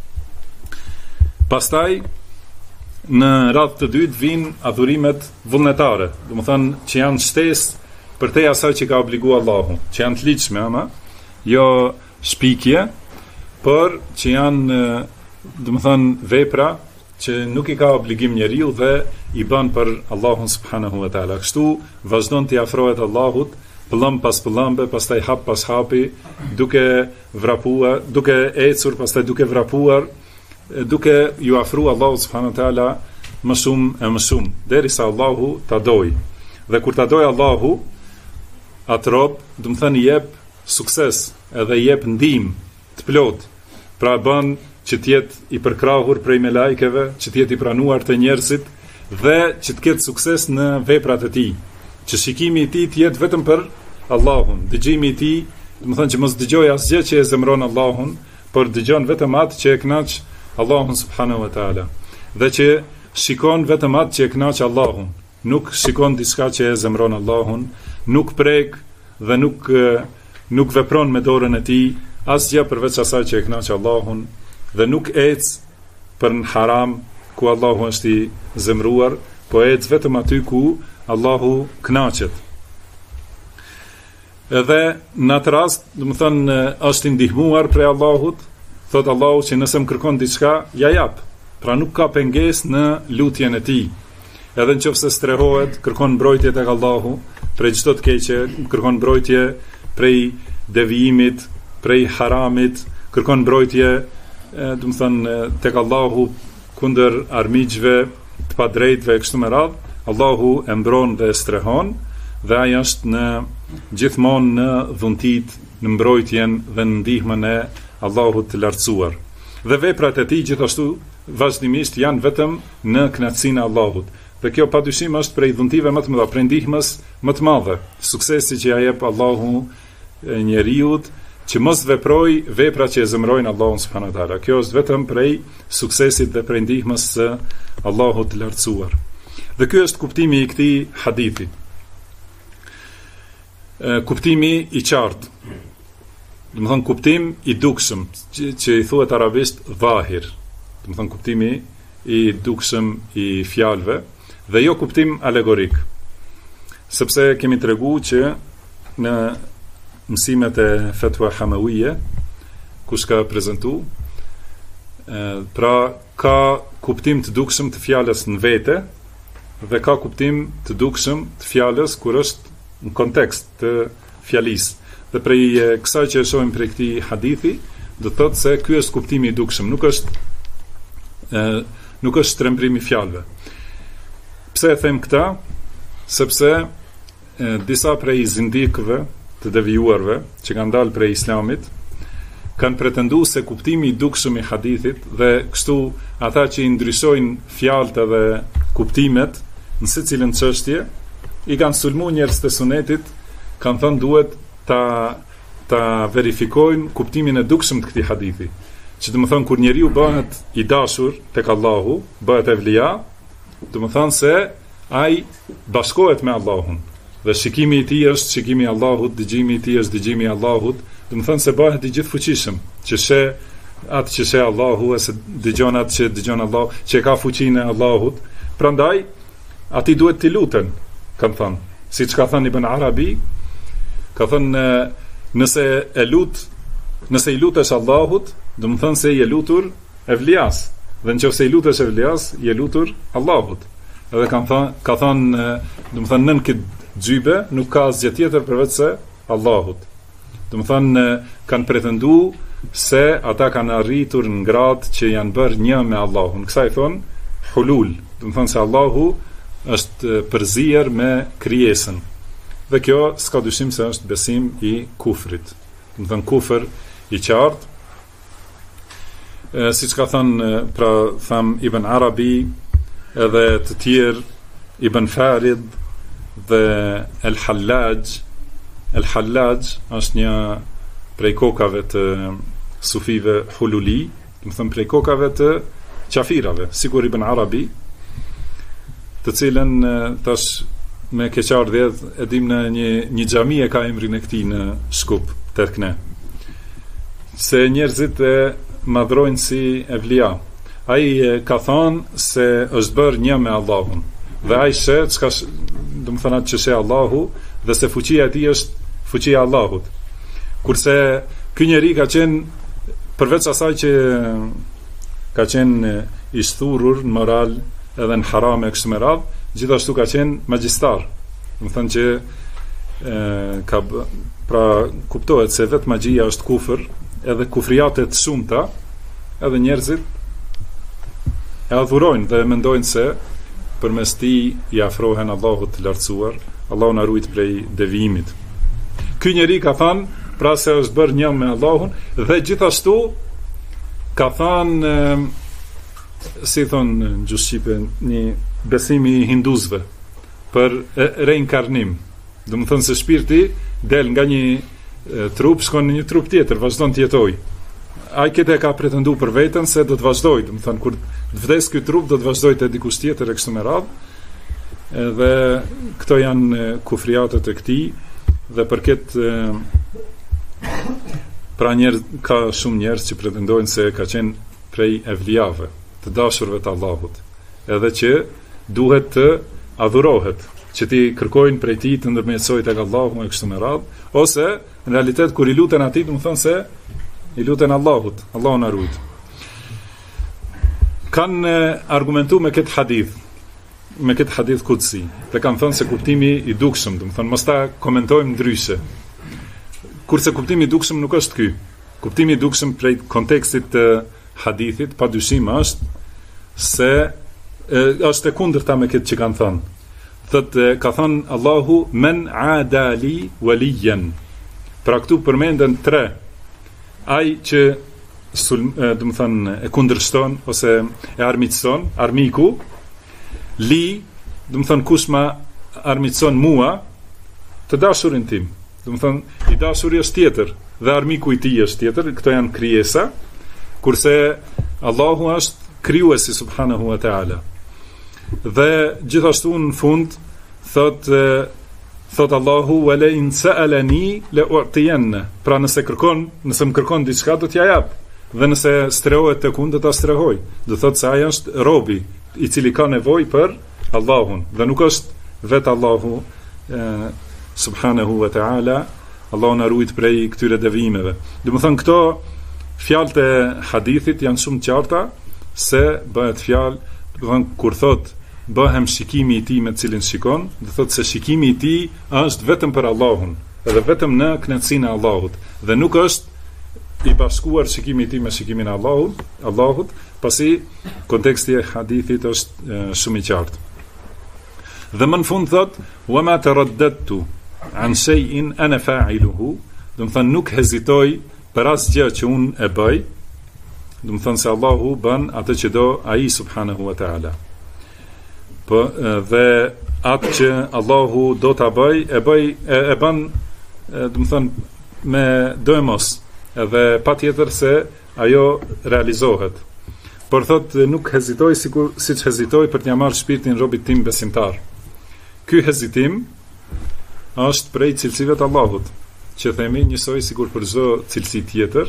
Pastaj në radhë të dytë vijnë adhurimet vullnetare, do të thënë që janë shtesë përtej asaj që ka obliguar Allahu, që janë të ligjshme, ama jo shpikje, por që janë, do të thënë, vepra që nuk i ka obligim njeriu dhe i bën për Allahun subhanahu wa taala. Kështu vazhdon të afrohet Allahut, pëllëm pas pëllëmbe, pastaj hap pas hapi, duke vrapuar, duke ecur, pastaj duke vrapuar, duke ju afru Allahu subhanahu wa taala më shumë e më shumë, derisa Allahu ta doj. Dhe kur ta doj Allahu, atë rob, do të thënë, jep sukses, edhe jep ndihmë të plot. Pra bën që të jetë i përkrahur prej me lajkeve, që të jetë i pranuar të njerëzit, dhe që të ketë sukses në veprat e tij. Që shikimi i tij të jetë vetëm për Allahun, dëgjimi i tij, do të thënë që mos dëgjoj asgjë që e zemron Allahun, por dëgjon vetëm atë që e kënaq Allahun subhanahu wa taala. Dhe që shikon vetëm atë që e kënaq Allahun, nuk shikon diçka që e zemron Allahun, nuk prek dhe nuk vepron me dorën e tij asgjë përveç asaj që e kënaq Allahun, dhe nuk ec për në haram ku Allahu është i zemruar, po ec vetëm aty ku Allahu kënaqet. Edhe në atë rast, do të thënë, është i ndihmuar prej Allahut, thot Allahu që nëse më kërkon diçka, ja jap. Pra nuk ka pengesë në lutjen e tij. Edhe nëse strehohet, kërkon mbrojtje tek Allahu prej çdo të keqe, kërkon mbrojtje prej devijimit, prej haramit, kërkon mbrojtje, do të thënë, tek Allahu kundër armiqve të padrejtëve e kështu me radhë. Allahu e mbron dhe e strehon, dhe ai është gjithmonë në dhuntit, në mbrojtjen dhe në ndihmën e Allahut të lartësuar. Dhe veprat e tij gjithashtu vazhdimisht janë vetëm në kënaqësinë e Allahut. Dhe kjo padyshim është prej dhuntive më të mëdha, prej ndihmës më të madhe, suksesi që ja jep Allahu njeriut, që mos veproj vepra që e zemrojnë Allahun subhanahu wa taala. Kjo është vetëm prej suksesit dhe prej ndihmës së Allahut të lartësuar. Dhe ky është kuptimi i këtij hadithi. Kuptimi i qartë. Do të thënë kuptim i dukshëm, që i thuhet arabisht dhahir. Do të thënë kuptimi i dukshëm i fjalëve, dhe jo kuptim alegorik. Sepse kemi treguar që në mësimet e Fatwa Hamawiyje, kush ka prezantuar, pra ka kuptim të dukshëm të fjalës në vete, dhe ka kuptim të dukshëm të fjalës kur është në kontekst të fjalisë. Dhe prej kësaj që e shohim prej këtij hadithi, do të thotë se ky është kuptimi i dukshëm, nuk është shtrembrim i fjalëve. Pse e them këta? Sepse disa prej zindikëve të devijuarve që kanë dalë prej islamit kanë pretenduar se kuptimi i dukshëm i hadithit dhe kështu ata që i ndryshojnë fjalët dhe kuptimet në secilën çështje i kanë sulmuar njerëz të sunetit, kanë thënë duhet ta verifikojnë kuptimin e dukshëm të këtij hadithi. Që do të thonë kur njeriu bëhet i dashur tek Allahu, bëhet evlia, do të thonë se ai bashkohet me Allahun. Dhe shikimi i tij është shikimi i Allahut, dëgjimi i tij është dëgjimi i Allahut, do të thonë se bëhet i gjithfuqishëm, që sheh atë që sheh Allahu, ose dëgjon atë që dëgjon Allahu, që ka fuqinë e Allahut. Prandaj atij duhet t'i luten, kanë thënë. Siç ka thënë Ibn Arabi, ka thënë nëse i lutesh Allahut, do të thonë se je lutur evlias, dhe nëse i lutesh evlias, je lutur Allahut. Edhe ka thënë, do të thonë nën këtë xhybe nuk ka asgjë tjetër përveç se Allahut. Do të thonë kanë pretenduar se ata kanë arritur në gradë që janë bërë një me Allahun. Kësaj thon hulul, do të thonë se Allahu është përzier me krijesën. Dhe kjo s'ka dyshim se është besim i kufrit. Do të thonë kufër i qartë. Siç ka thënë pra tham Ibn Arabi edhe të tjerë, Ibn Farid dhe El-Hallaj është një prej kokave të sufive hululi, do të thënë prej kokave të qafirave, sigur Ibn Arabi, të cilën tash me keqardhje e dim në një xhami e ka emrin e këtij në Shkup, Terkne. Se njerëzit e madhrojnë si evlia. Ai ka thënë se është bërë një me Allahun. Dhe ai sheh çka, do të thonë atë që sheh Allahu, dhe se fuqia e tij është fuqia e Allahut. Kurse ky njeri ka qenë, përveç asaj që ka qenë i shturur në moral edhe në haram e kështu me radhë, gjithashtu ka qenë magjistar. Do të thonë që pra kuptohet se vetë magjia është kufër, edhe kufriatet shumëta, edhe njerëzit e adhurojnë dhe mendojnë se përmes tij i afrohen Allahut të lartësuar, Allahu na ruaj prej devijimit. Ky njeri ka thënë, pra se është bërë një me Allahun, dhe gjithashtu ka thënë, si thonë në gjuhë shqipe, një besimi i hinduzëve për reinkarnim. Do të thonë se shpirti del nga një trup, shkon në një trup tjetër, vazhdon të jetojë. Ai këtë ka pretenduar për veten se do të vazhdojë, do të thonë kur të vdes ky trup do të vazhdojë te dikush tjetër e kështu me radhë. Edhe këto janë kufriatet e këtij, dhe për këtë pra ka shumë njerëz që pretendojnë se ka qenë prej evlijave, të dashurve të Allahut, edhe që duhet të adhurohet, që ti kërkojnë prej tij të ndërmjetësojë tek Allahu e kështu me radhë, ose në realitet kur i luten atij, do të thonë se i luten Allahut, Allahu na ruaj. Kanë argumentuar me këtë hadith kutsi, dhe kanë thënë se kuptimi i dukshëm, do të thonë mos ta komentojmë ndryshe. Kurse kuptimi i dukshëm nuk është ky. Kuptimi i dukshëm prej kontekstit të hadithit padyshim është se është e kundërta me këtë që kanë thënë. Thotë ka thënë Allahu men adali waliyan. Pra këtu përmenden 3. Ai që do të thonë e kundërshton ose e armiqson, armiku, li, do të thonë kush ma armiqson mua, të dashurin tim. Do të thonë i dashuri është tjetër dhe armiku i tij është tjetër, këto janë krijesa, kurse Allahu është krijuesi subhanahu wa taala. Dhe gjithashtu në fund thot Allahu wala in sa'alani la u'tiyanna. Pra nëse më kërkon diçka do t'ja jap, dhe nëse strehohet tek unë do ta strehoj. Do thot se ai është robi i cili ka nevojë për Allahun, dhe nuk është vetë Allahu subhanahu wa ta'ala. Allahu na ruaj prej këtyre devijimeve. Domethënë këto fjalët e hadithit janë shumë të qarta se bëhet fjalë, domethënë kur thot bëhem shikimi i tij me cilin shikon, do thotë se shikimi i tij është vetëm për Allahun, edhe vetëm në kënaqësinë e Allahut, dhe nuk është i bashkuar shikimi i tij me shikimin e Allahut, pasi konteksti e hadithit është shumë i qartë. Dhe më në fund thot, wa ma taraddadtu an shay'in ana fa'iluhu, do të thënë nuk hezitoj për asgjë që unë e bëj, do të thënë se Allahu bën atë që do ai subhanahu wa ta'ala. Po dhe atë që Allahu do ta bëj, e bën, do të thënë me dëmos, edhe patjetër se ajo realizohet. Por thot nuk hezitoj siç hezitoj për t'ia marrë shpirtin robit tim besimtar. Ky hezitim është prej cilësive të Allahut, që themi njësoj sikur për çdo cilësi tjetër,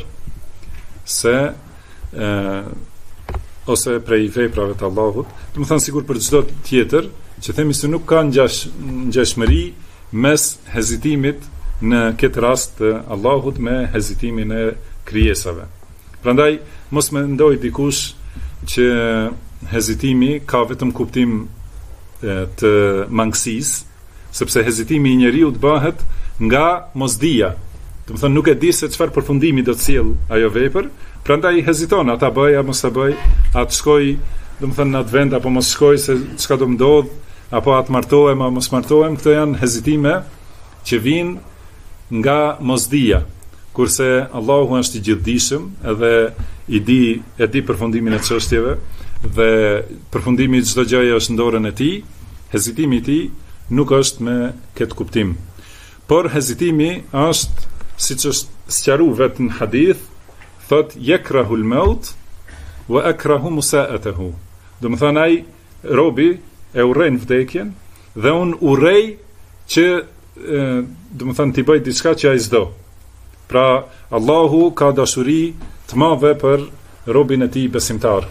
ose prej veprave të Allahut, do të thënë sikur për çdo tjetër, që themi se nuk ka ngjashmëri mes hezitimit në këtë rast të Allahut me hezitimin e krijesave. Prandaj mos mendoj dikush që hezitimi ka vetëm kuptim të mangësisë, sepse hezitimi i njeriu të bëhet nga mosdia. Do të thënë nuk e di se çfarë përfundimi do të sjell ajo vepër, prandaj heziton, ata bëj apo mos e bëj, atë shkoj, do të thënë në atë vend apo mos shkoj se çka do më ndodh, apo atë martohem apo mos martohem. Këto janë hezitime që vijnë nga mosdia, kurse Allahu është i gjithdijshëm edhe e di përfundimin e çështjeve dhe përfundimi i çdo gjëje është në dorën e tij. Hezitimi i tij nuk është me këtë kuptim. Por hezitimi është, siç është sqaruar vetë në hadith, thot yakrahul maut wa akrahu musa'atahu. Do të thënë ai robi e urren vdekjen dhe unë urrej që do të thënë ti bëj diçka që ai s'do. Pra Allahu ka dashuri të madhe për robin e tij besimtar.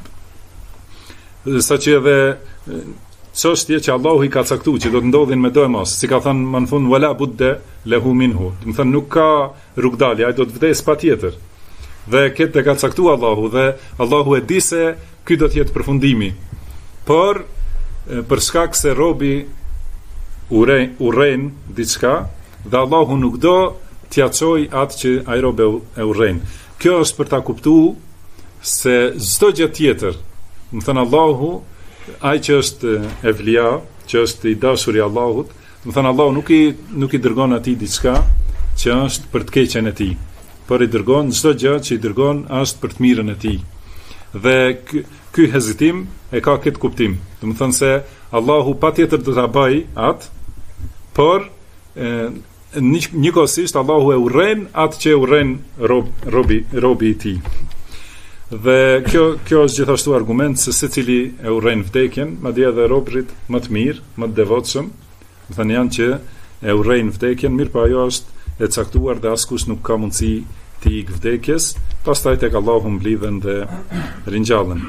Saqë edhe çështje që Allahu i ka caktuar që do të ndodhin me do e mos, si ka thënë më në fund wala budde lehu minhu, do të thënë nuk ka rrugdalje, ai do të vdes patjetër. Dhe këtë e ka caktuar Allahu, dhe Allahu e di se ky do të jetë përfundimi. Por për shkak se robi urren diçka dhe Allahu nuk do t'ia çojë atë që ai robi e urren. Kjo është për ta kuptuar se çdo gjë tjetër, do të thënë Allahu, ai që është evlia, që është i dashuri i Allahut, do të thënë Allahu nuk i dërgon atij diçka që është për të keqen e tij, por i dërgon çdo gjë që i dërgon është për të mirën e tij. Dhe ky hezitim e ka këtë kuptim. Do të thënë se Allahu patjetër do ta bëj atë, por njëkohësisht Allahu e urren atë që e urren robi i tij. Dhe kjo është gjithashtu argument se secili e urren vdekjen, madje edhe robrit më të mirë, më të devotshëm, do thënë janë që e urren vdekjen, mirë po ajo është e caktuar dhe askush nuk ka mundësi të ikë vdekjes, pastaj tek Allahu mblidhen dhe ringjallen.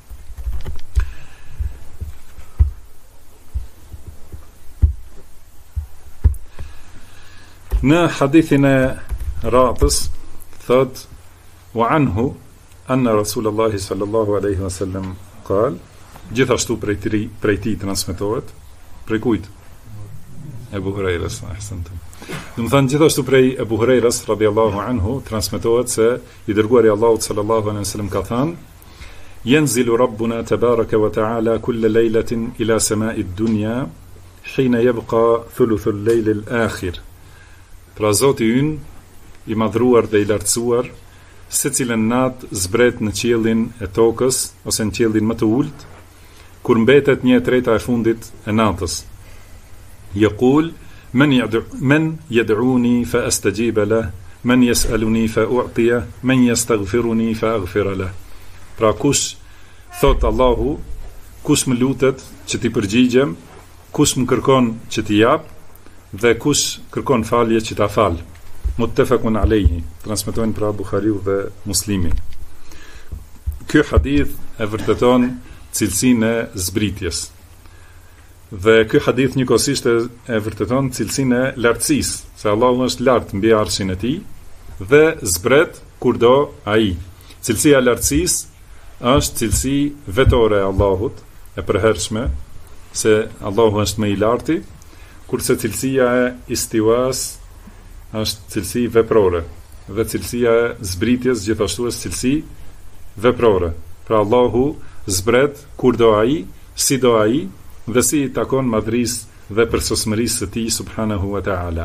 Në hadithin e ratës thot wa anhu anna Rasulullah sallallahu alaihi wasallam qal, gjithashtu prej tij transmetohet, prej kujt? Ebu Hurajras, ahsantum. Do të thënë gjithashtu prej Ebu Hurajras radhiyallahu anhu transmetohet se i dërguari Allahut sallallahu alaihi wasallam ka thënë: "Yanzilu Rabbuna tabaraka wa ta'ala kull laylatin ila sama'i ad-dunya hina yabqa thuluth al-layl al-akhir." Pra Zoti ynë i madhruar dhe i lartësuar se cilën natë zbret në qiellin e tokës ose në qiellin më të ulët, kur mbetet 1/3 e fundit e natës. Yaqul men yad'uni fa astajib lah, men yas'aluni fa u'tiya, men yastaghfiruni fa aghfir lah. Pra kush thot Allahu, kush më lutet që t'i përgjigjem, kush më kërkon që t'i jap, dhe kush kërkon falje që ta fal. Muttafaqun alayhi, transmetojnë pra Buhariu dhe Muslimi. Ky hadith e vërteton cilësinë e zbritjes. Dhe ky hadith njëkohësisht e vërteton cilësinë e lartësisë, se Allahu është lart mbi arshin e tij dhe zbret kurdo ai. Cilësia e lartësisë është cilësi vetore e Allahut, e përhershme, se Allahu është më i larti, kurse cilësia e istiwas është cilësi veprore. dhe cilësia e zbritjes gjithashtu është cilësi veprore. Pra Allahu zbret kur do ai, si do ai dhe si i takon madhrisë dhe përsosmërisë së tij subhanahu wa ta'ala.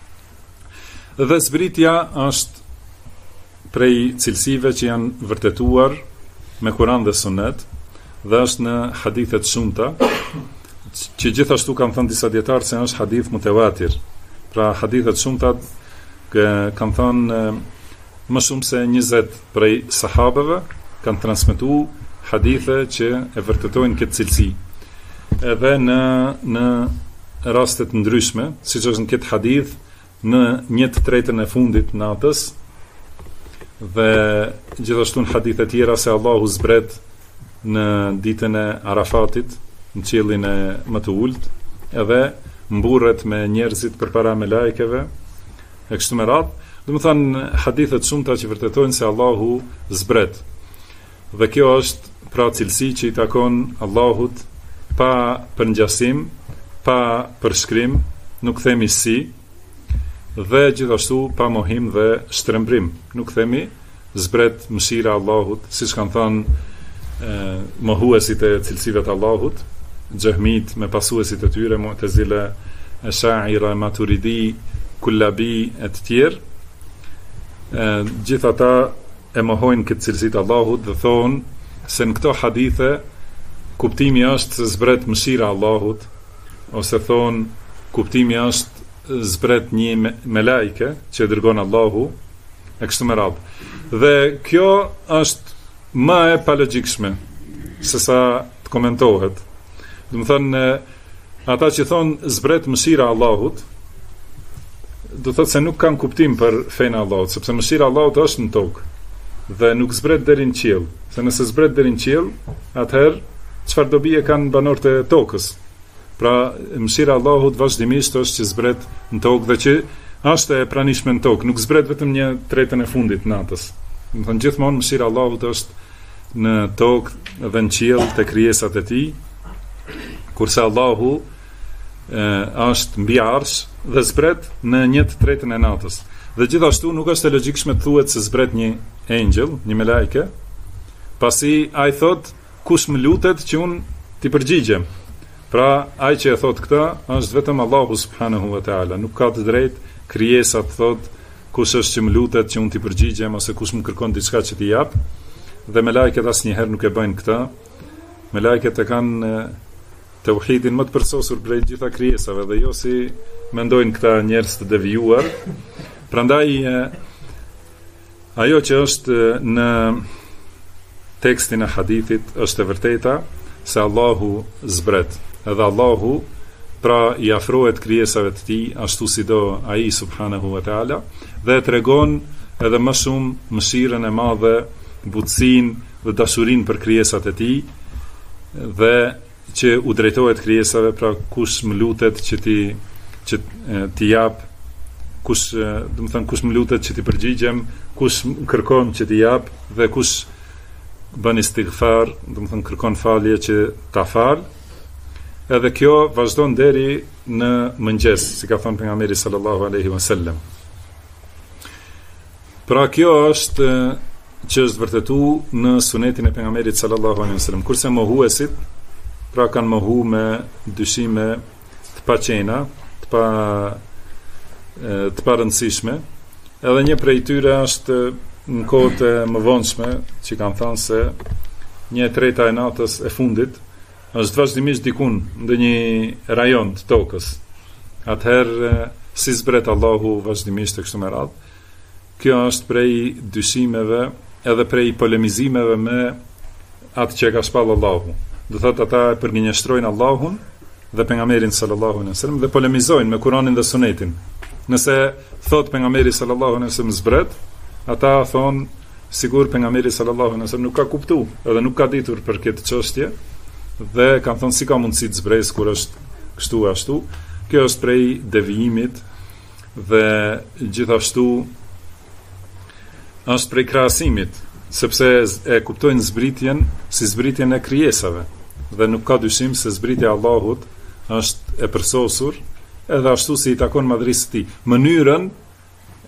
Dhe zbritja është prej cilësive që janë vërtetuar me Kur'an dhe Sunet dhe është në hadithet shumta, që gjithashtu kanë thënë disa dietarë se është hadith mutawatir. Pra hadithet shumta kanë thënë më shumë se 20 prej sahabeve kanë transmetuar hadithe që e vërtetojnë këtë cilësi. Edhe në raste të ndryshme, siç është në këtë hadith, në 1/3 e fundit natës, dhe gjithashtu në hadithe tjera se Allahu zbret në ditën e Arafatit, në qiellin e më të ulët, edhe mburret me njerëzit përpara me lajkeve, e kështu me radhë. Do të thonë hadithet shumta që vërtetojnë se Allahu zbret. Dhe kjo është pra cilësi që i takon Allahut pa përngjasim, pa përshkrim, nuk themi si, dhe gjithashtu pa mohim dhe shtrembrim. Nuk themi zbret mëshira Allahut, siç kanë thënë mohuesit e cilësive të Allahut, Xehmit me pasuesit e tyre, Mu'tazile, Ash'ira, Maturidi, Kullabi e të tjerë. Gjithë ata e mohojnë këtë cilësi të Allahut dhe thonë se në këto hadithe kuptimi është se zbret mëshira Allahut, ose thonë kuptimi është zbret një melajke që e dërgon Allahu, e kështu me radhë. Dhe kjo është më e palogjikshme se sa të komentohet. Do të thonë ata që thonë zbret mëshira Allahut, do thotë se nuk kanë kuptim për fenë Allahut, sepse mëshira Allahut është në tokë dhe nuk zbret deri në qiell. Se nëse zbret deri në qiell, atëherë çfarë dobi e kanë banorët e tokës? Pra mëshira Allahut vazhdimisht është që zbret në tokë dhe që është e pranishme në tokë, nuk zbret vetëm 1/3 e fundit natës. Do thonë gjithmonë mëshira Allahut është në tokë dhe në qiell te krijesat e tij, kurse Allahu është mbi arsh dhe zbret në 1/3 e natës. Dhe gjithashtu nuk është e logjikshme të thuhet se zbret një engjël, një melajke, pasi ai thot kush më lutet që unë t'i përgjigjem. Pra ai që e thot këtë është vetëm Allahu subhanahu wa taala, nuk ka të drejtë krijesa të thot kush është që më lutet që unë t'i përgjigjem ose kush më kërkon diçka që t'i jap. Dhe melajket asnjëherë nuk e bëjnë këtë. Melajket e kanë tauhidin më të përsosur prej gjitha krijesave dhe jo si mendojnë këta njerëz të devijuar. Prandaj ajo që është në tekstin e hadithit është e vërteta se Allahu zbret. Edhe Allahu pra i afrohet krijesave të tij ashtu si do ai subhanahu wa taala dhe tregon edhe më shumë mëshirën e madhe, butësinë dhe dashurinë për krijesat e tij dhe që u drejtohet krijesave, pra kush më lutet që ti jap, kush, do të thënë kush më lutet që ti përgjigjem, kush kërkon që ti jap dhe kush bën istighfar, do të thënë kërkon falje që ta fal. Edhe kjo vazhdon deri në mëngjes, si ka thënë pejgamberi sallallahu alaihi wasallam. Pra kjo është që është vërtetuar në sunetin e pejgamberit sallallahu alaihi wasallam. Kurse mohuesit pra kanë mohu me dyshime të paqena, të parëndësishme. Edhe një prej tyre është në kohët e mëvonshme që kanë thënë se 1/3 e natës e fundit është vazhdimisht dikun në një rajon të tokës. Atëherë si zbret Allahu vazhdimisht e kështu me radhë. Kjo është prej dyshimeve edhe prej polemizimeve me atë që ka shpall Allahu. Do thotë ata e përgjinjëstrojnë Allahun dhe pejgamberin sallallahu alaihi wasallam dhe polemizojnë me Kur'anin dhe Sunetin. Nëse thot pejgamberi sallallahu alaihi wasallam zbret, ata thonë sigur pejgamberi sallallahu alaihi wasallam nuk ka kuptuar edhe nuk ka ditur për këtë çështje dhe kanë thonë si ka mundësi të zbresë kur është kështu ashtu. Kjo është prej devijimit dhe gjithashtu është prej krahasimit, sepse e kuptojnë zbritjen si zbritjen e krijesave dhe nuk ka dyshim se zbritja e Allahut është e përsosur edhe ashtu si i takon madhrisë së tij. Mënyrën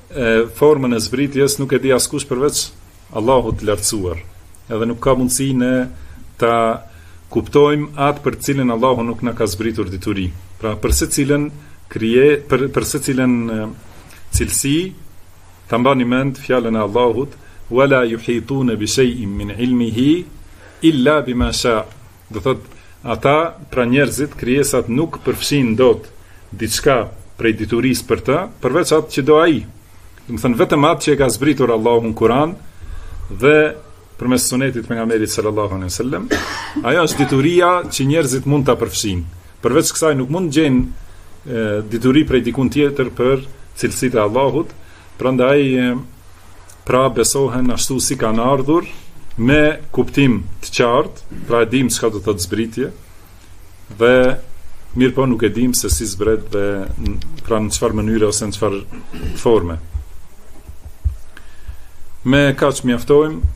formën e zbritjes nuk e di askush përveç Allahut të lartësuar. Edhe nuk ka mundësi ne ta kuptojmë atë për cilën Allahu nuk na ka zbritur dituri. Pra për secilën për secilën cilësi ta mbani mend fjalën e Allahut wala yuhituna bi shay'in min ilmihi illa bima sha. Do thot ata, pra njerëzit, krijesat nuk përfshin dot diçka prej diturisë për të, përveç atë që do ai. Do të thënë vetëm atë që e ka zbritur Allahu në Kur'an dhe përmes sunetit pejgamberit sallallahu alaihi wasallam, ajo është dituria që njerëzit mund ta përfshin. Përveç kësaj nuk mund gjejnë dituri prej dikun tjetër për cilësitë e Allahut, prandaj pra besohen ashtu si kanë ardhur me kuptim të qartë, pra e dim çka do të thotë zbritje, dhe mirë po nuk e dim se si zbret dhe pra në çfarë mënyre ose në çfarë forme. Me kaq mjaftojmë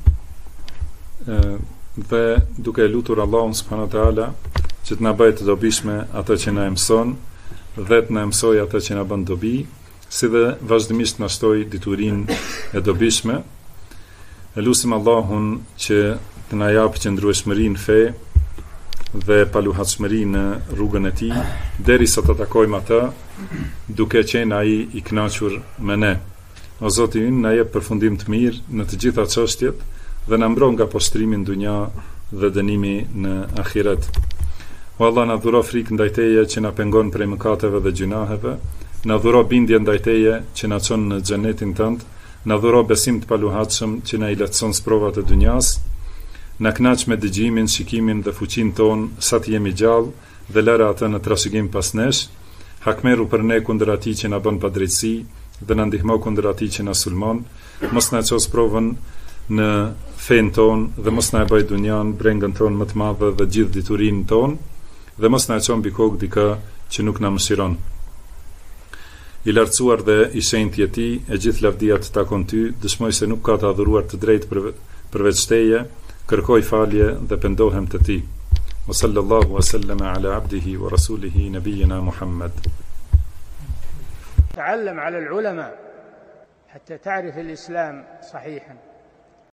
dhe duke lutur Allahun subhanahu wa taala që të na bëjë të dobishme atë që na mëson dhe të na mësoj atë që na bën dobi, si dhe vazhdimisht na shtoj diturinë e dobishme. Lutim Allahun që të na japë qëndrueshmërinë fe dhe paluhatshmëri në rrugën e tij, derisa të takojmë atë, duke qenë ai i kënaqur me ne. O Zoti ynë, na jep përfundim të mirë në të gjitha çështjet dhe na mbron nga postrimi në dunja dhe dënimi në ahiret. O Allah, na dhuro frikë ndaj Teje që na pengon prej mëkateve dhe gjunaheve, na dhuro bindje ndaj Teje që na çon në xhenetin tënd, na dhuro besim të paluhatshëm që na i lehtëson provat e dunjas, na kënaq me dëgjimin, shikimin dhe fuqinë ton sa të jemi gjallë dhe lëra atë në trashëgim pas nesh, hakmeru për ne kundër atij që na bën padrejtësi dhe na ndihmo kundër atij që na sulmon, mos na ços provën në fen ton dhe mos na e bëj dunjan brengën ton më të madhe dhe gjithë diturinë ton dhe mos na çon mbi kokë dikë që nuk na mëshiron. I lartësuar dhe i shenjtë je ti, e gjithë lavdia të takon ty, dëshmoj se nuk ka të adhuruar të drejtë përveç teje, kërkoj falje dhe pendohem të ti. Wa sallallahu wa sallama ala abdihi wa rasulihi nabiyina Muhammad. تعلم على العلماء حتى تعرف الإسلام صحيحا.